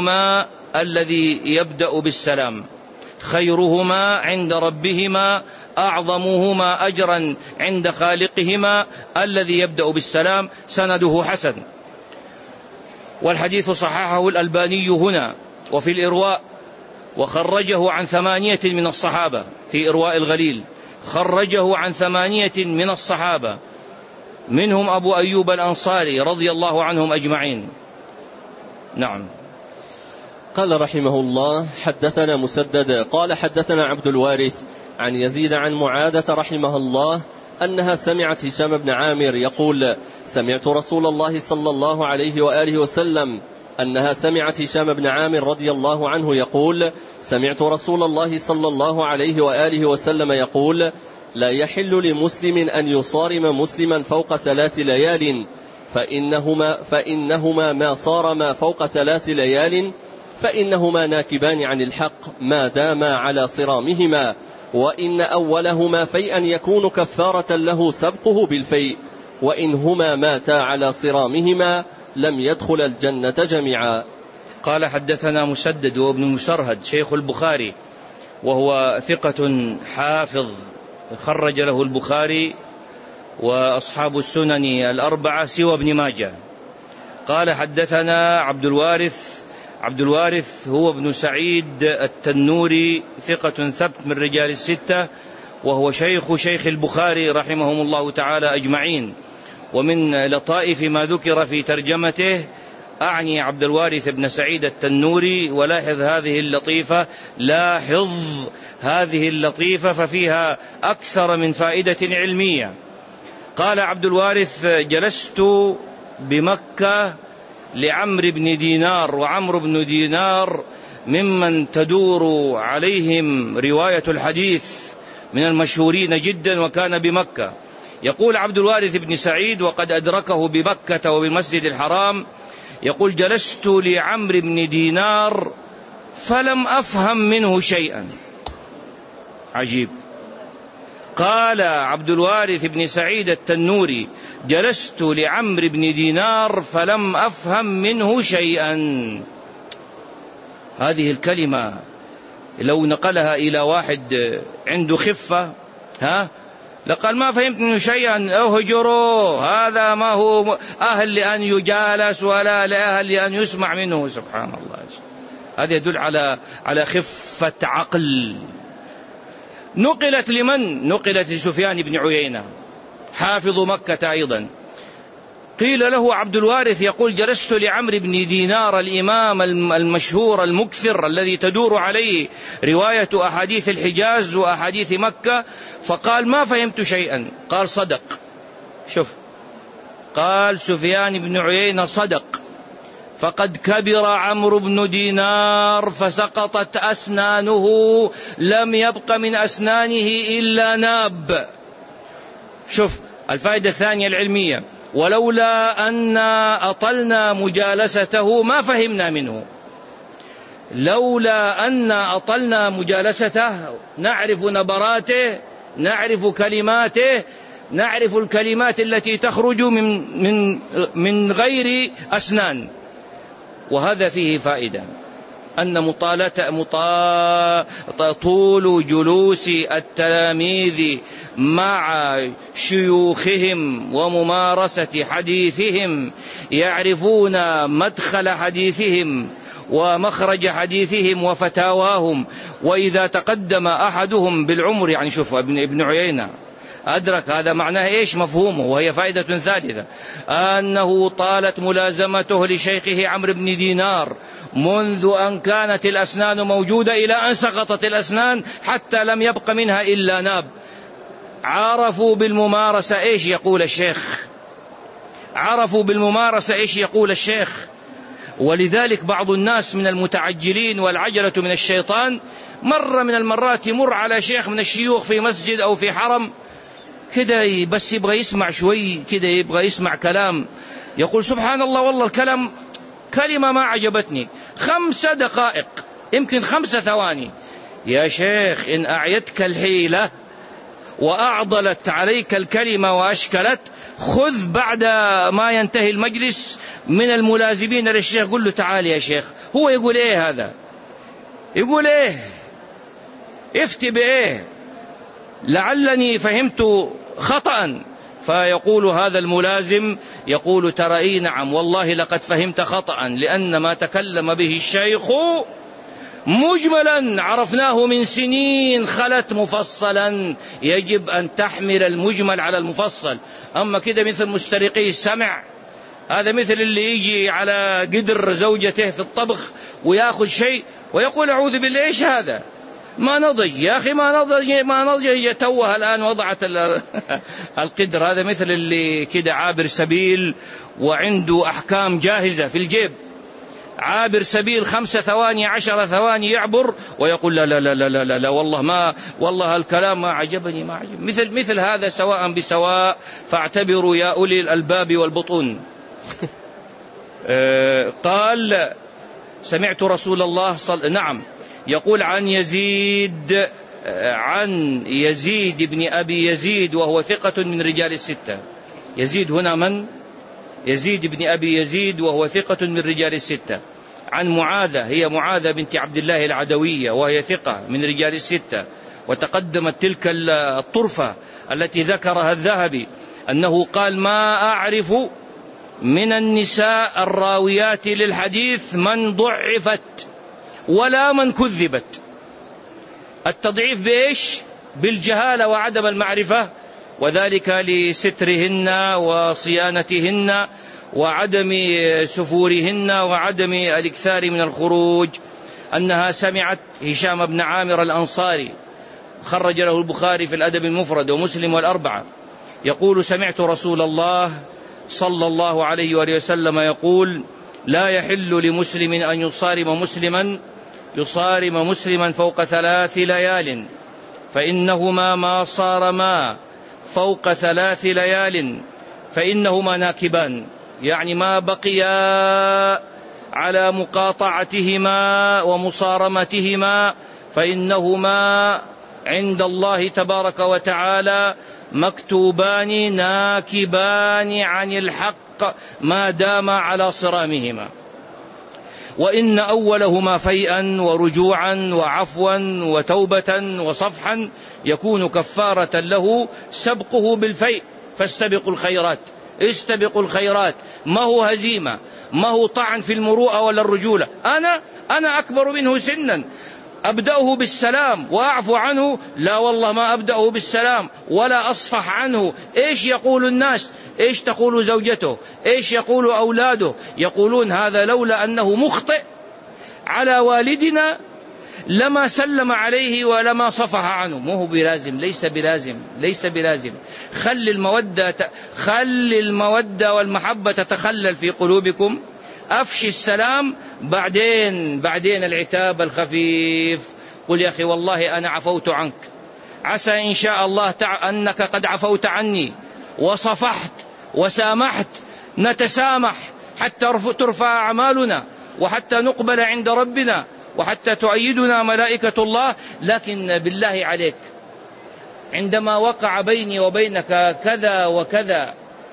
وخيرهما الذي يبدأ بالسلام. خيرهما عند ربهما أعظمهما أجرا عند خالقهما الذي يبدأ بالسلام. سنده حسن، والحديث صححه الألباني هنا وفي الإرواء، وخرجه عن 8 من الصحابة في إرواء الغليل، خرجه عن 8 من الصحابة، منهم أبو أيوب الأنصاري رضي الله عنهم أجمعين. نعم. قال رحمه الله: حدثنا مسدد قال حدثنا عبد الوارث عن يزيد عن معاذة رحمه الله أنها سمعت هشام بن عامر يقول: سمعت رسول الله صلى الله عليه وآله وسلم. أنها سمعت هشام بن عامر رضي الله عنه يقول: سمعت رسول الله صلى الله عليه وآله وسلم يقول: لا يحل لمسلم أن يصارم مسلما فوق 3 ليال، فإنهما ما صارما فوق 3 ليال فإنهما ناكبان عن الحق ما داما على صرامهما، وإن أولهما فيئا يكون كفارة له سبقه بالفيء، وإن هما ماتا على صرامهما لم يدخل الجنة جميعا. قال: حدثنا مسدد وابن مسرهد شيخ البخاري، وهو ثقة حافظ، خرج له البخاري وأصحاب السنن الأربعة سوى ابن ماجه. قال: حدثنا عبد الوارث هو ابن سعيد التنوري، ثقة ثبت من رجال 6، وهو شيخ البخاري رحمهم الله تعالى أجمعين. ومن لطائف ما ذكر في ترجمته أعني عبد الوارث بن سعيد التنوري، ولاحظ هذه اللطيفة ففيها أكثر من فائدة علمية. قال عبد الوارث: جلست بمكة لعمرو بن دينار، وعمرو بن دينار ممن تدور عليهم رواية الحديث من المشهورين جدا، وكان بمكة. يقول عبد الوارث بن سعيد وقد أدركه بمكة وبالمسجد الحرام، يقول: جلست لعمرو بن دينار فلم أفهم منه شيئا. عجيب. قال عبد الوارث بن سعيد التنوري: جلست لعمرو بن دينار فلم أفهم منه شيئا. هذه الكلمة لو نقلها إلى واحد عنده خفة لقال: ما فهمت منه شيئا، اهجروا، هذا ما هو أهل لأن يجالس ولا لأهل لأن يسمع منه. سبحان الله. هذا يدل على خفة عقل. نقلت لمن؟ نقلت لسفيان بن عيينة حافظ مكة أيضا. قيل له عبد الوارث يقول: جلست لعمرو بن دينار الإمام المشهور المكثر الذي تدور عليه رواية أحاديث الحجاز وأحاديث مكة، فقال: ما فهمت شيئا. قال: صدق. شوف، قال سفيان بن عيينة: صدق، فقد كبر عمرو بن دينار فسقطت أسنانه، لم يبق من أسنانه إلا ناب. شوف الفائدة الثانية العلمية: ولولا أن أطلنا مجالسته ما فهمنا منه. لولا أن أطلنا مجالسته نعرف نبراته، نعرف كلماته، نعرف الكلمات التي تخرج من غير أسنان. وهذا فيه فائدة، أن طول جلوس التلاميذ مع شيوخهم وممارسة حديثهم يعرفون مدخل حديثهم ومخرج حديثهم وفتاواهم. وإذا تقدم أحدهم بالعمر، يعني شوف ابن عيينة أدرك هذا معناه إيش مفهومه، وهي فائدة ثالثة، أنه طالت ملازمته لشيخه عمرو بن دينار منذ أن كانت الأسنان موجودة إلى أن سقطت الأسنان حتى لم يبق منها إلا ناب. عرفوا بالممارسة إيش يقول الشيخ، عرفوا بالممارسة إيش يقول الشيخ. ولذلك بعض الناس من المتعجلين، والعجلة من الشيطان، مرة من المرات يمر على شيخ من الشيوخ في مسجد أو في حرم كده، بس يبغى يسمع شوي كده، يبغى يسمع كلام، يقول: سبحان الله، والله الكلام كلمة ما عجبتني، 5 دقائق يمكن 5 ثواني. يا شيخ إن أعيتك الحيلة وأعضلت عليك الكلمة وأشكلت، خذ بعد ما ينتهي المجلس من الملازمين للشيخ، قل له: تعال يا شيخ، هو يقول إيه هذا، يقول إيه، افتي بإيه، لعلني فهمت خطأ. فيقول هذا الملازم يقول ترى إيه نعم والله لقد فهمت خطأ، لأن ما تكلم به الشيخ مجملا عرفناه من سنين خلت مفصلا، يجب أن تحمل المجمل على المفصل. أما كده مثل مسترقي السمع، هذا مثل اللي يجي على قدر زوجته في الطبخ ويأخذ شيء ويقول أعوذ بالله إيش هذا ما نضج يا أخي ما نضج توها الآن وضعت القدر. هذا مثل اللي كده عابر سبيل وعنده أحكام جاهزة في الجيب، عابر سبيل 5 ثواني 10 ثواني يعبر ويقول لا لا لا لا لا, لا والله الكلام ما عجبني ما عجب. مثل هذا سواء بسواء، فاعتبروا يا أولي الألباب والبطون. قال سمعت رسول الله نعم يقول عن يزيد بن أبي يزيد وهو ثقة من رجال الستة. يزيد هنا من؟ يزيد بن أبي يزيد وهو ثقة من رجال الستة. عن معاذة، هي معاذة بنت عبد الله العدوية وهي ثقة من رجال الستة، وتقدمت تلك الطرفة التي ذكرها الذهبي أنه قال ما أعرف من النساء الراويات للحديث من ضعفت ولا من كذبت. التضعيف بإيش؟ بالجهالة وعدم المعرفة، وذلك لسترهن وصيانتهن وعدم سفورهن وعدم الإكثار من الخروج. أنها سمعت هشام بن عامر الأنصاري خرج له البخاري في الأدب المفرد ومسلم والأربعة يقول سمعت رسول الله صلى الله عليه وآله وسلم يقول لا يحل لمسلم أن يصارم مسلما فوق 3 ليال، فإنهما ما صارما فوق 3 ليال فإنهما ناكبان، يعني ما بقيا على مقاطعتهما ومصارمتهما فإنهما عند الله تبارك وتعالى مكتوبان ناكبان عن الحق ما دام على صرامهما. وإن أولهما فيئا ورجوعا وعفوا وتوبة وصفحا يكون كفارة له سبقه بالفيء، فاستبقوا الخيرات. استبقوا الخيرات ما هو هزيمة، ما هو طعن في المروءة ولا الرجولة. أنا أكبر منه سنا أبدأه بالسلام وأعفو عنه؟ لا والله ما أبدأه بالسلام ولا أصفح عنه. إيش يقول الناس؟ إيش تقول زوجته؟ إيش يقول أولاده؟ يقولون هذا لولا أنه مخطئ على والدنا لما سلم عليه ولما صفح عنه. مو هو بلازم، ليس بلازم. خل المودة والمحبة تتخلل في قلوبكم، أفشي السلام، بعدين العتاب الخفيف. قل يا أخي والله أنا عفوت عنك، عسى إن شاء الله أنك قد عفوت عني وصفحت وسامحت، نتسامح حتى ترفع أعمالنا وحتى نقبل عند ربنا وحتى تؤيدنا ملائكة الله. لكن بالله عليك عندما وقع بيني وبينك كذا وكذا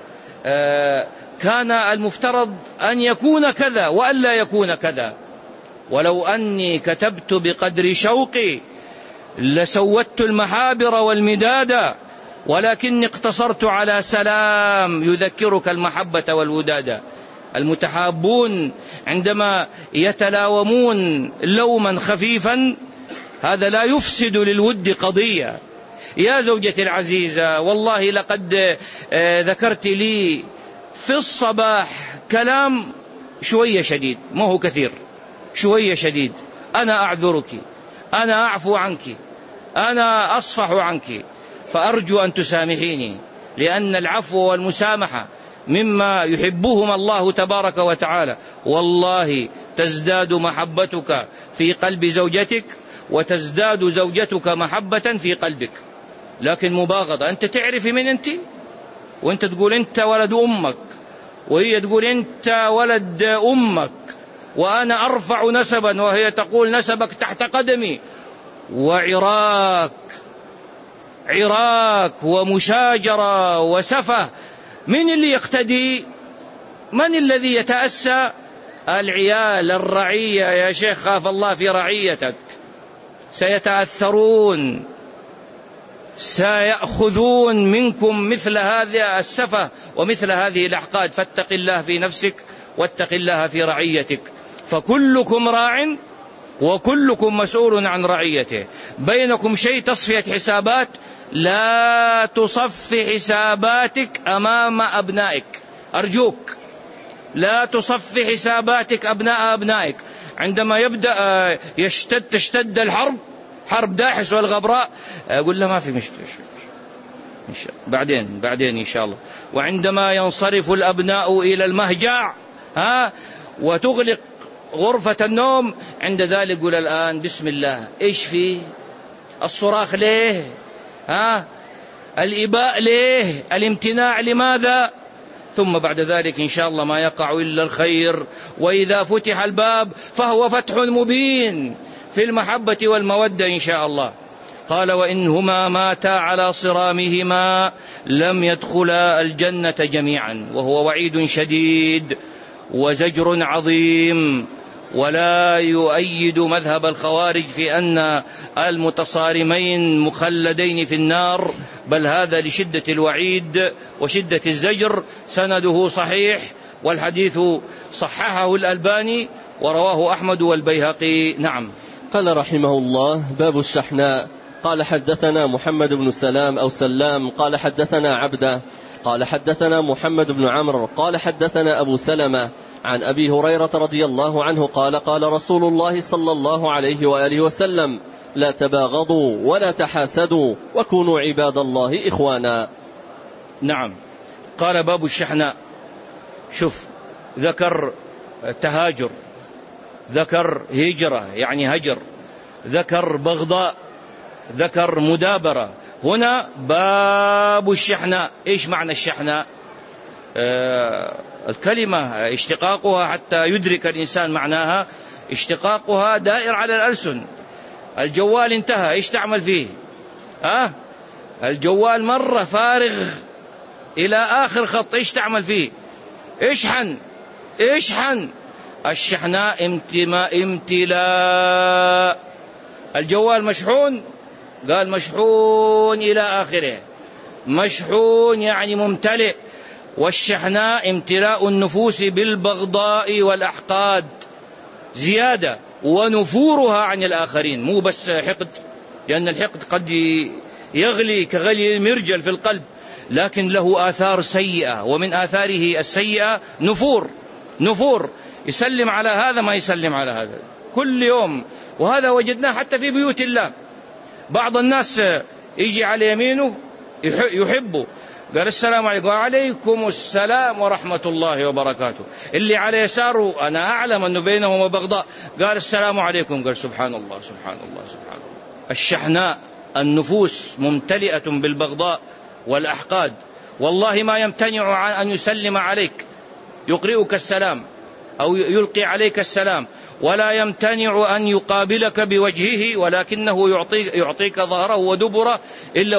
كان المفترض أن يكون كذا وأن لا يكون كذا، ولو أني كتبت بقدر شوقي لسودت المحابر والمداد، ولكني اقتصرت على سلام يذكرك المحبة والوداد. المتحابون عندما يتلاومون لوما خفيفا هذا لا يفسد للود قضية. يا زوجتي العزيزة والله لقد ذكرت لي في الصباح كلام شوية شديد، ما هو كثير، شوية شديد. أنا أعذرك، أنا أعفو عنك، أنا أصفح عنك، فأرجو أن تسامحيني، لأن العفو والمسامحة مما يحبهما الله تبارك وتعالى. والله تزداد محبتك في قلب زوجتك وتزداد زوجتك محبة في قلبك. لكن مباغضة، أنت تعرفي من أنت، وأنت تقول أنت ولد أمك، وهي تقول أنت ولد أمك، وأنا أرفع نسبا وهي تقول نسبك تحت قدمي، وعراك ومشاجرة وسفة. من اللي يقتدي؟ من الذي يتأسى؟ العيال، الرعية. يا شيخ خاف الله في رعيتك، سيتأثرون. سيأخذون منكم مثل هذا السفه ومثل هذه الأحقاد، فاتق الله في نفسك واتق الله في رعيتك، فكلكم راع وكلكم مسؤول عن رعيته. بينكم شيء تصفية حسابات، لا تصفي حساباتك أمام أبنائك، أرجوك لا تصفي حساباتك أبناء أبنائك. عندما يبدأ تشتد الحرب، حرب داحس والغبراء، أقول له ما في مشكلة، بعدين إن شاء الله. وعندما ينصرف الأبناء إلى المهجع وتغلق غرفة النوم، عند ذلك قل الآن بسم الله، إيش فيه؟ الصراخ ليه؟ الإباء ليه؟ الامتناع لماذا؟ ثم بعد ذلك إن شاء الله ما يقع إلا الخير. وإذا فتح الباب فهو فتح مبين في المحبة والمودة إن شاء الله. قال وإنهما ماتا على صرامهما لم يدخلا الجنة جميعا، وهو وعيد شديد وزجر عظيم، ولا يؤيد مذهب الخوارج في أن المتصارمين مخلدين في النار، بل هذا لشدة الوعيد وشدة الزجر. سنده صحيح، والحديث صححه الألباني ورواه أحمد والبيهقي. نعم. قال رحمه الله: باب الشحناء. قال حدثنا محمد بن سلام أو سلام قال حدثنا عبده قال حدثنا محمد بن عمرو قال حدثنا أبو سلمة عن أبي هريرة رضي الله عنه قال قال رسول الله صلى الله عليه وآله وسلم: لا تباغضوا ولا تحاسدوا وكونوا عباد الله إخوانا. نعم. قال باب الشحناء. شوف، ذكر تهاجر، ذكر هجرة يعني هجر، ذكر بغضاء، ذكر مدابرة. هنا باب الشحناء. إيش معنى الشحناء؟ الكلمة اشتقاقها حتى يدرك الإنسان معناها، اشتقاقها دائر على الألسن. الجوال انتهى، إيش تعمل فيه؟ الجوال مرة فارغ إلى آخر خط، إيش تعمل فيه؟ اشحن. الشحناء امتلاء. الجوال مشحون، قال مشحون إلى آخره، مشحون يعني ممتلئ. والشحناء امتلاء النفوس بالبغضاء والأحقاد زيادة، ونفورها عن الآخرين، مو بس حقد، لأن الحقد قد يغلي كغلي المرجل في القلب، لكن له آثار سيئة، ومن آثاره السيئة نفور، يسلم على هذا ما يسلم على هذا كل يوم. وهذا وجدناه حتى في بيوت الله. بعض الناس يجي على يمينه يحبه، قال السلام عليكم، وعليكم السلام ورحمة الله وبركاته. اللي على يساره أنا أعلم أنه بينهما بغضاء، قال السلام عليكم، قال سبحان الله سبحان الله سبحان الله. الشحناء النفوس ممتلئة بالبغضاء والأحقاد. والله ما يمتنع عن أن يسلم عليك، يقرئك السلام أو يلقي عليك السلام، ولا يمتنع أن يقابلك بوجهه، ولكنه يعطيك ظهره ودبره، إلا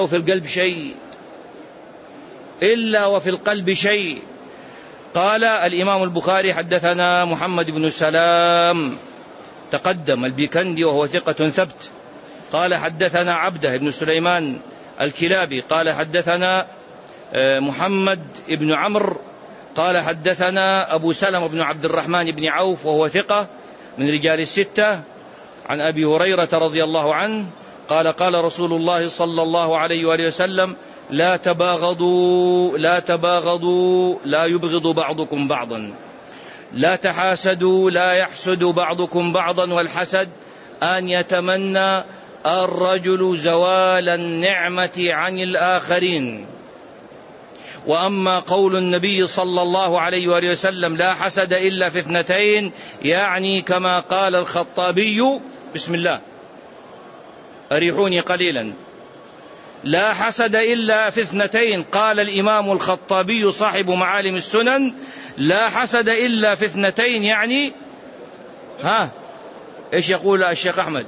وفي القلب شيء. قال الإمام البخاري حدثنا محمد بن سلام، تقدم البيكندي وهو ثقة ثبت. قال حدثنا عبده بن سليمان الكلابي قال حدثنا محمد بن عمرو قال حدثنا أبو سلمة بن عبد الرحمن بن عوف وهو ثقة من رجال الستة، عن أبي هريرة رضي الله عنه قال قال رسول الله صلى الله عليه وآله وسلم: لا تباغضوا لا يبغض بعضكم بعضا، لا تحاسدوا لا يحسد بعضكم بعضا، والحسد أن يتمنى الرجل زوال النعمة عن الآخرين. وأما قول النبي صلى الله عليه وآله وسلم: لا حسد إلا في اثنتين، يعني كما قال الخطابي، بسم الله أريحوني قليلا، لا حسد إلا في اثنتين. قال الإمام الخطابي صاحب معالم السنن: لا حسد إلا في اثنتين، يعني إيش يقول الشيخ أحمد؟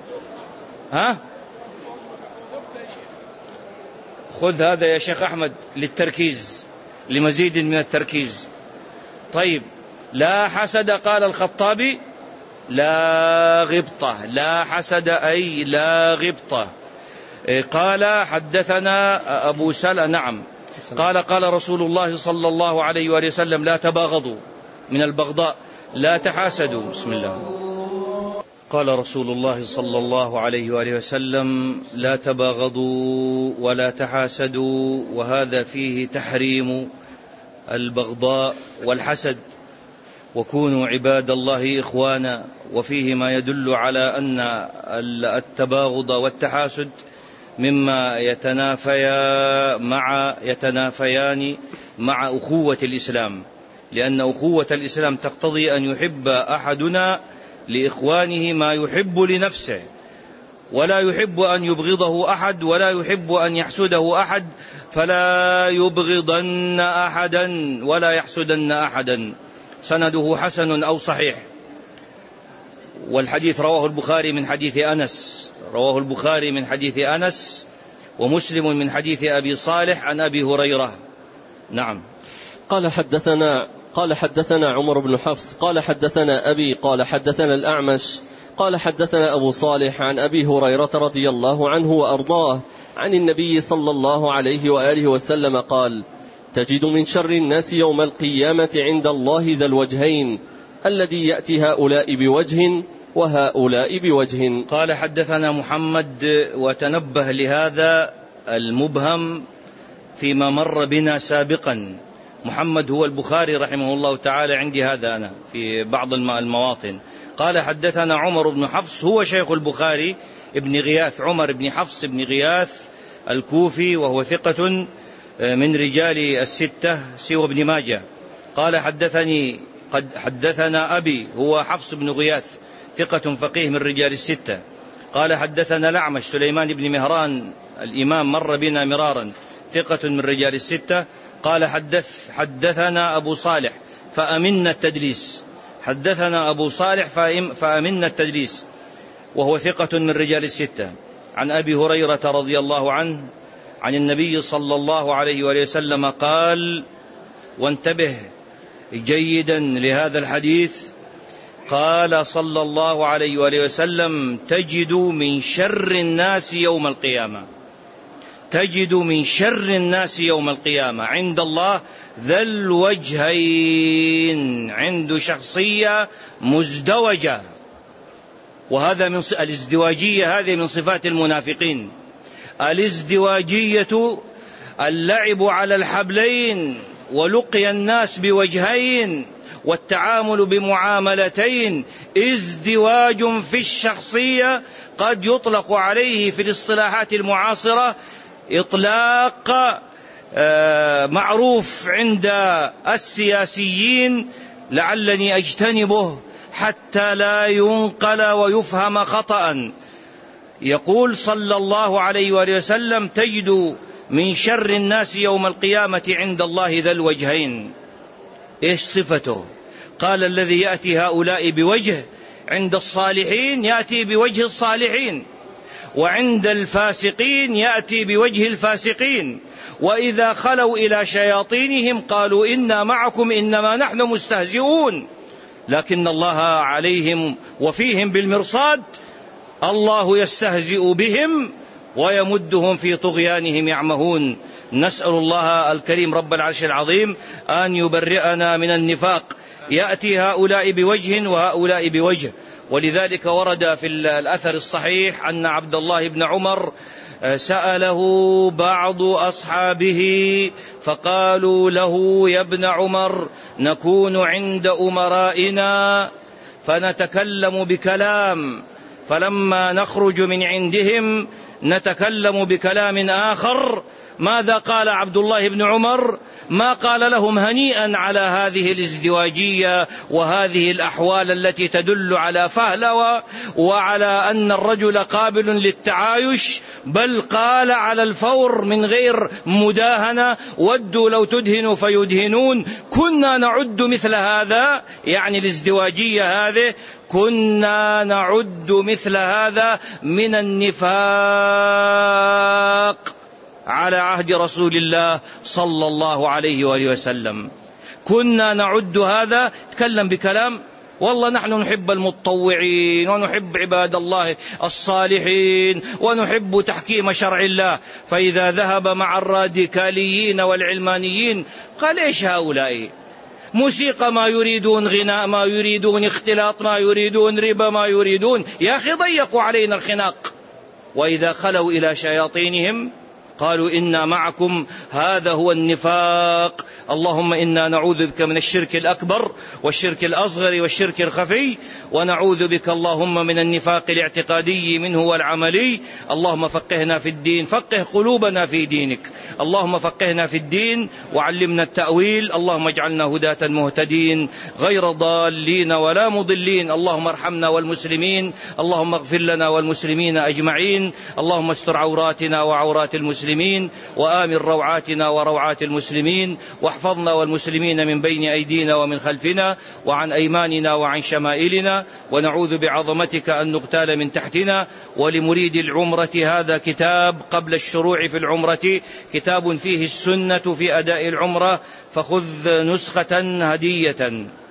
خذ هذا يا شيخ أحمد للتركيز، لمزيد من التركيز. طيب، لا حسد قال الخطابي لا غبطة، لا حسد أي لا غبطة. قال حدثنا أبو سلمة نعم قال رسول الله صلى الله عليه وآله وسلم لا تباغضوا من البغضاء لا تحاسدوا. بسم الله. قال رسول الله صلى الله عليه وآله وسلم لا تباغضوا ولا تحاسدوا، وهذا فيه تحريم البغضاء والحسد، وكونوا عباد الله إخوانا، وفيه ما يدل على أن التباغض والتحاسد مما يتنافيان مع أخوة الإسلام، لأن أخوة الإسلام تقتضي أن يحب أحدنا لإخوانه ما يحب لنفسه، ولا يحب أن يبغضه أحد، ولا يحب أن يحسده أحد، فلا يبغضن أحدا ولا يحسدن أحدا. سنده حسن أو صحيح. والحديث رواه البخاري من حديث أنس ومسلم من حديث أبي صالح عن أبي هريرة. نعم. قال حدثنا عمر بن حفص قال حدثنا أبي قال حدثنا الأعمش قال حدثنا أبو صالح عن أبي هريرة رضي الله عنه وأرضاه عن النبي صلى الله عليه وآله وسلم قال: تجد من شر الناس يوم القيامة عند الله ذا الوجهين الذي يأتي هؤلاء بوجه وهؤلاء بوجه. قال حدثنا محمد، وتنبه لهذا المبهم فيما مر بنا سابقا. محمد هو البخاري رحمه الله تعالى، عندي هذا أنا في بعض المواطن. قال حدثنا عمر بن حفص، هو شيخ البخاري ابن غياث، عمر بن حفص بن غياث الكوفي، وهو ثقة من رجال الستة سوى ابن ماجه. قال حدثنا أبي، هو حفص بن غياث ثقة فقيه من رجال الستة. قال حدثنا الأعمش سليمان بن مهران الإمام، مر بنا مرارا، ثقة من رجال الستة. قال حدثنا أبو صالح فأمنا التدليس، حدثنا أبو صالح فأمنا التدليس، وهو ثقة من رجال الستة، عن أبي هريرة رضي الله عنه عن النبي صلى الله عليه وآله وسلم قال، وانتبه جيدا لهذا الحديث، قال صلى الله عليه وآله وسلم: تجد من شر الناس يوم القيامة عند الله ذا الوجهين، عنده شخصية مزدوجة، وهذا من الازدواجية، هذه من صفات المنافقين. الازدواجية اللعب على الحبلين، ولقي الناس بوجهين، والتعامل بمعاملتين. ازدواج في الشخصية قد يطلق عليه في الاصطلاحات المعاصرة إطلاق معروف عند السياسيين، لعلني أجتنبه حتى لا ينقل ويفهم خطأ. يقول صلى الله عليه وآله وسلم: تجد من شر الناس يوم القيامة عند الله ذا الوجهين. إيش صفته؟ قال: الذي يأتي هؤلاء بوجه، عند الصالحين يأتي بوجه الصالحين، وعند الفاسقين يأتي بوجه الفاسقين، وإذا خلوا إلى شياطينهم قالوا إنا معكم إنما نحن مستهزئون، لكن الله عليهم وفيهم بالمرصاد. الله يستهزئ بهم ويمدهم في طغيانهم يعمهون. نسأل الله الكريم رب العرش العظيم أن يبرئنا من النفاق. يأتي هؤلاء بوجه وهؤلاء بوجه. ولذلك ورد في الأثر الصحيح أن عبد الله بن عمر سأله بعض أصحابه فقالوا له: يا ابن عمر، نكون عند أمرائنا فنتكلم بكلام، فلما نخرج من عندهم نتكلم بكلام آخر. ماذا قال عبد الله بن عمر؟ ما قال لهم هنيئا على هذه الازدواجية وهذه الأحوال التي تدل على فهلوة وعلى أن الرجل قابل للتعايش، بل قال على الفور من غير مداهنة: ودوا لو تدهنوا فيدهنون. كنا نعد مثل هذا، يعني الازدواجية هذه، كنا نعد مثل هذا من النفاق على عهد رسول الله صلى الله عليه وآله وسلم. كنا نعد هذا، تكلم بكلام والله نحن نحب المتطوعين ونحب عباد الله الصالحين ونحب تحكيم شرع الله. فإذا ذهب مع الراديكاليين والعلمانيين قال إيش هؤلاء؟ موسيقى ما يريدون، غناء ما يريدون، اختلاط ما يريدون، ربا ما يريدون. يا أخي ضيقوا علينا الخناق. وإذا خلوا إلى شياطينهم قالوا إنا معكم، هذا هو النفاق. اللهم إنا نعوذ بك من الشرك الأكبر والشرك الأصغر والشرك الخفي، ونعوذ بك اللهم من النفاق الاعتقادي منه والعملي. اللهم فقهنا في الدين، فقه قلوبنا في دينك. اللهم فقهنا في الدين وعلمنا التأويل. اللهم اجعلنا هداة مهتدين غير ضالين ولا مضلين. اللهم ارحمنا والمسلمين، اللهم اغفر لنا والمسلمين أجمعين. اللهم استر عوراتنا وعورات المسلمين، وآمن روعاتنا وروعات المسلمين، واحفظنا والمسلمين من بين أيدينا ومن خلفنا وعن أيماننا وعن شمائلنا. ونعوذ بعظمتك أن نغتال من تحتنا. ولمريد العمرة هذا كتاب قبل الشروع في العمرة، كتاب فيه السنة في أداء العمرة، فخذ نسخة هدية.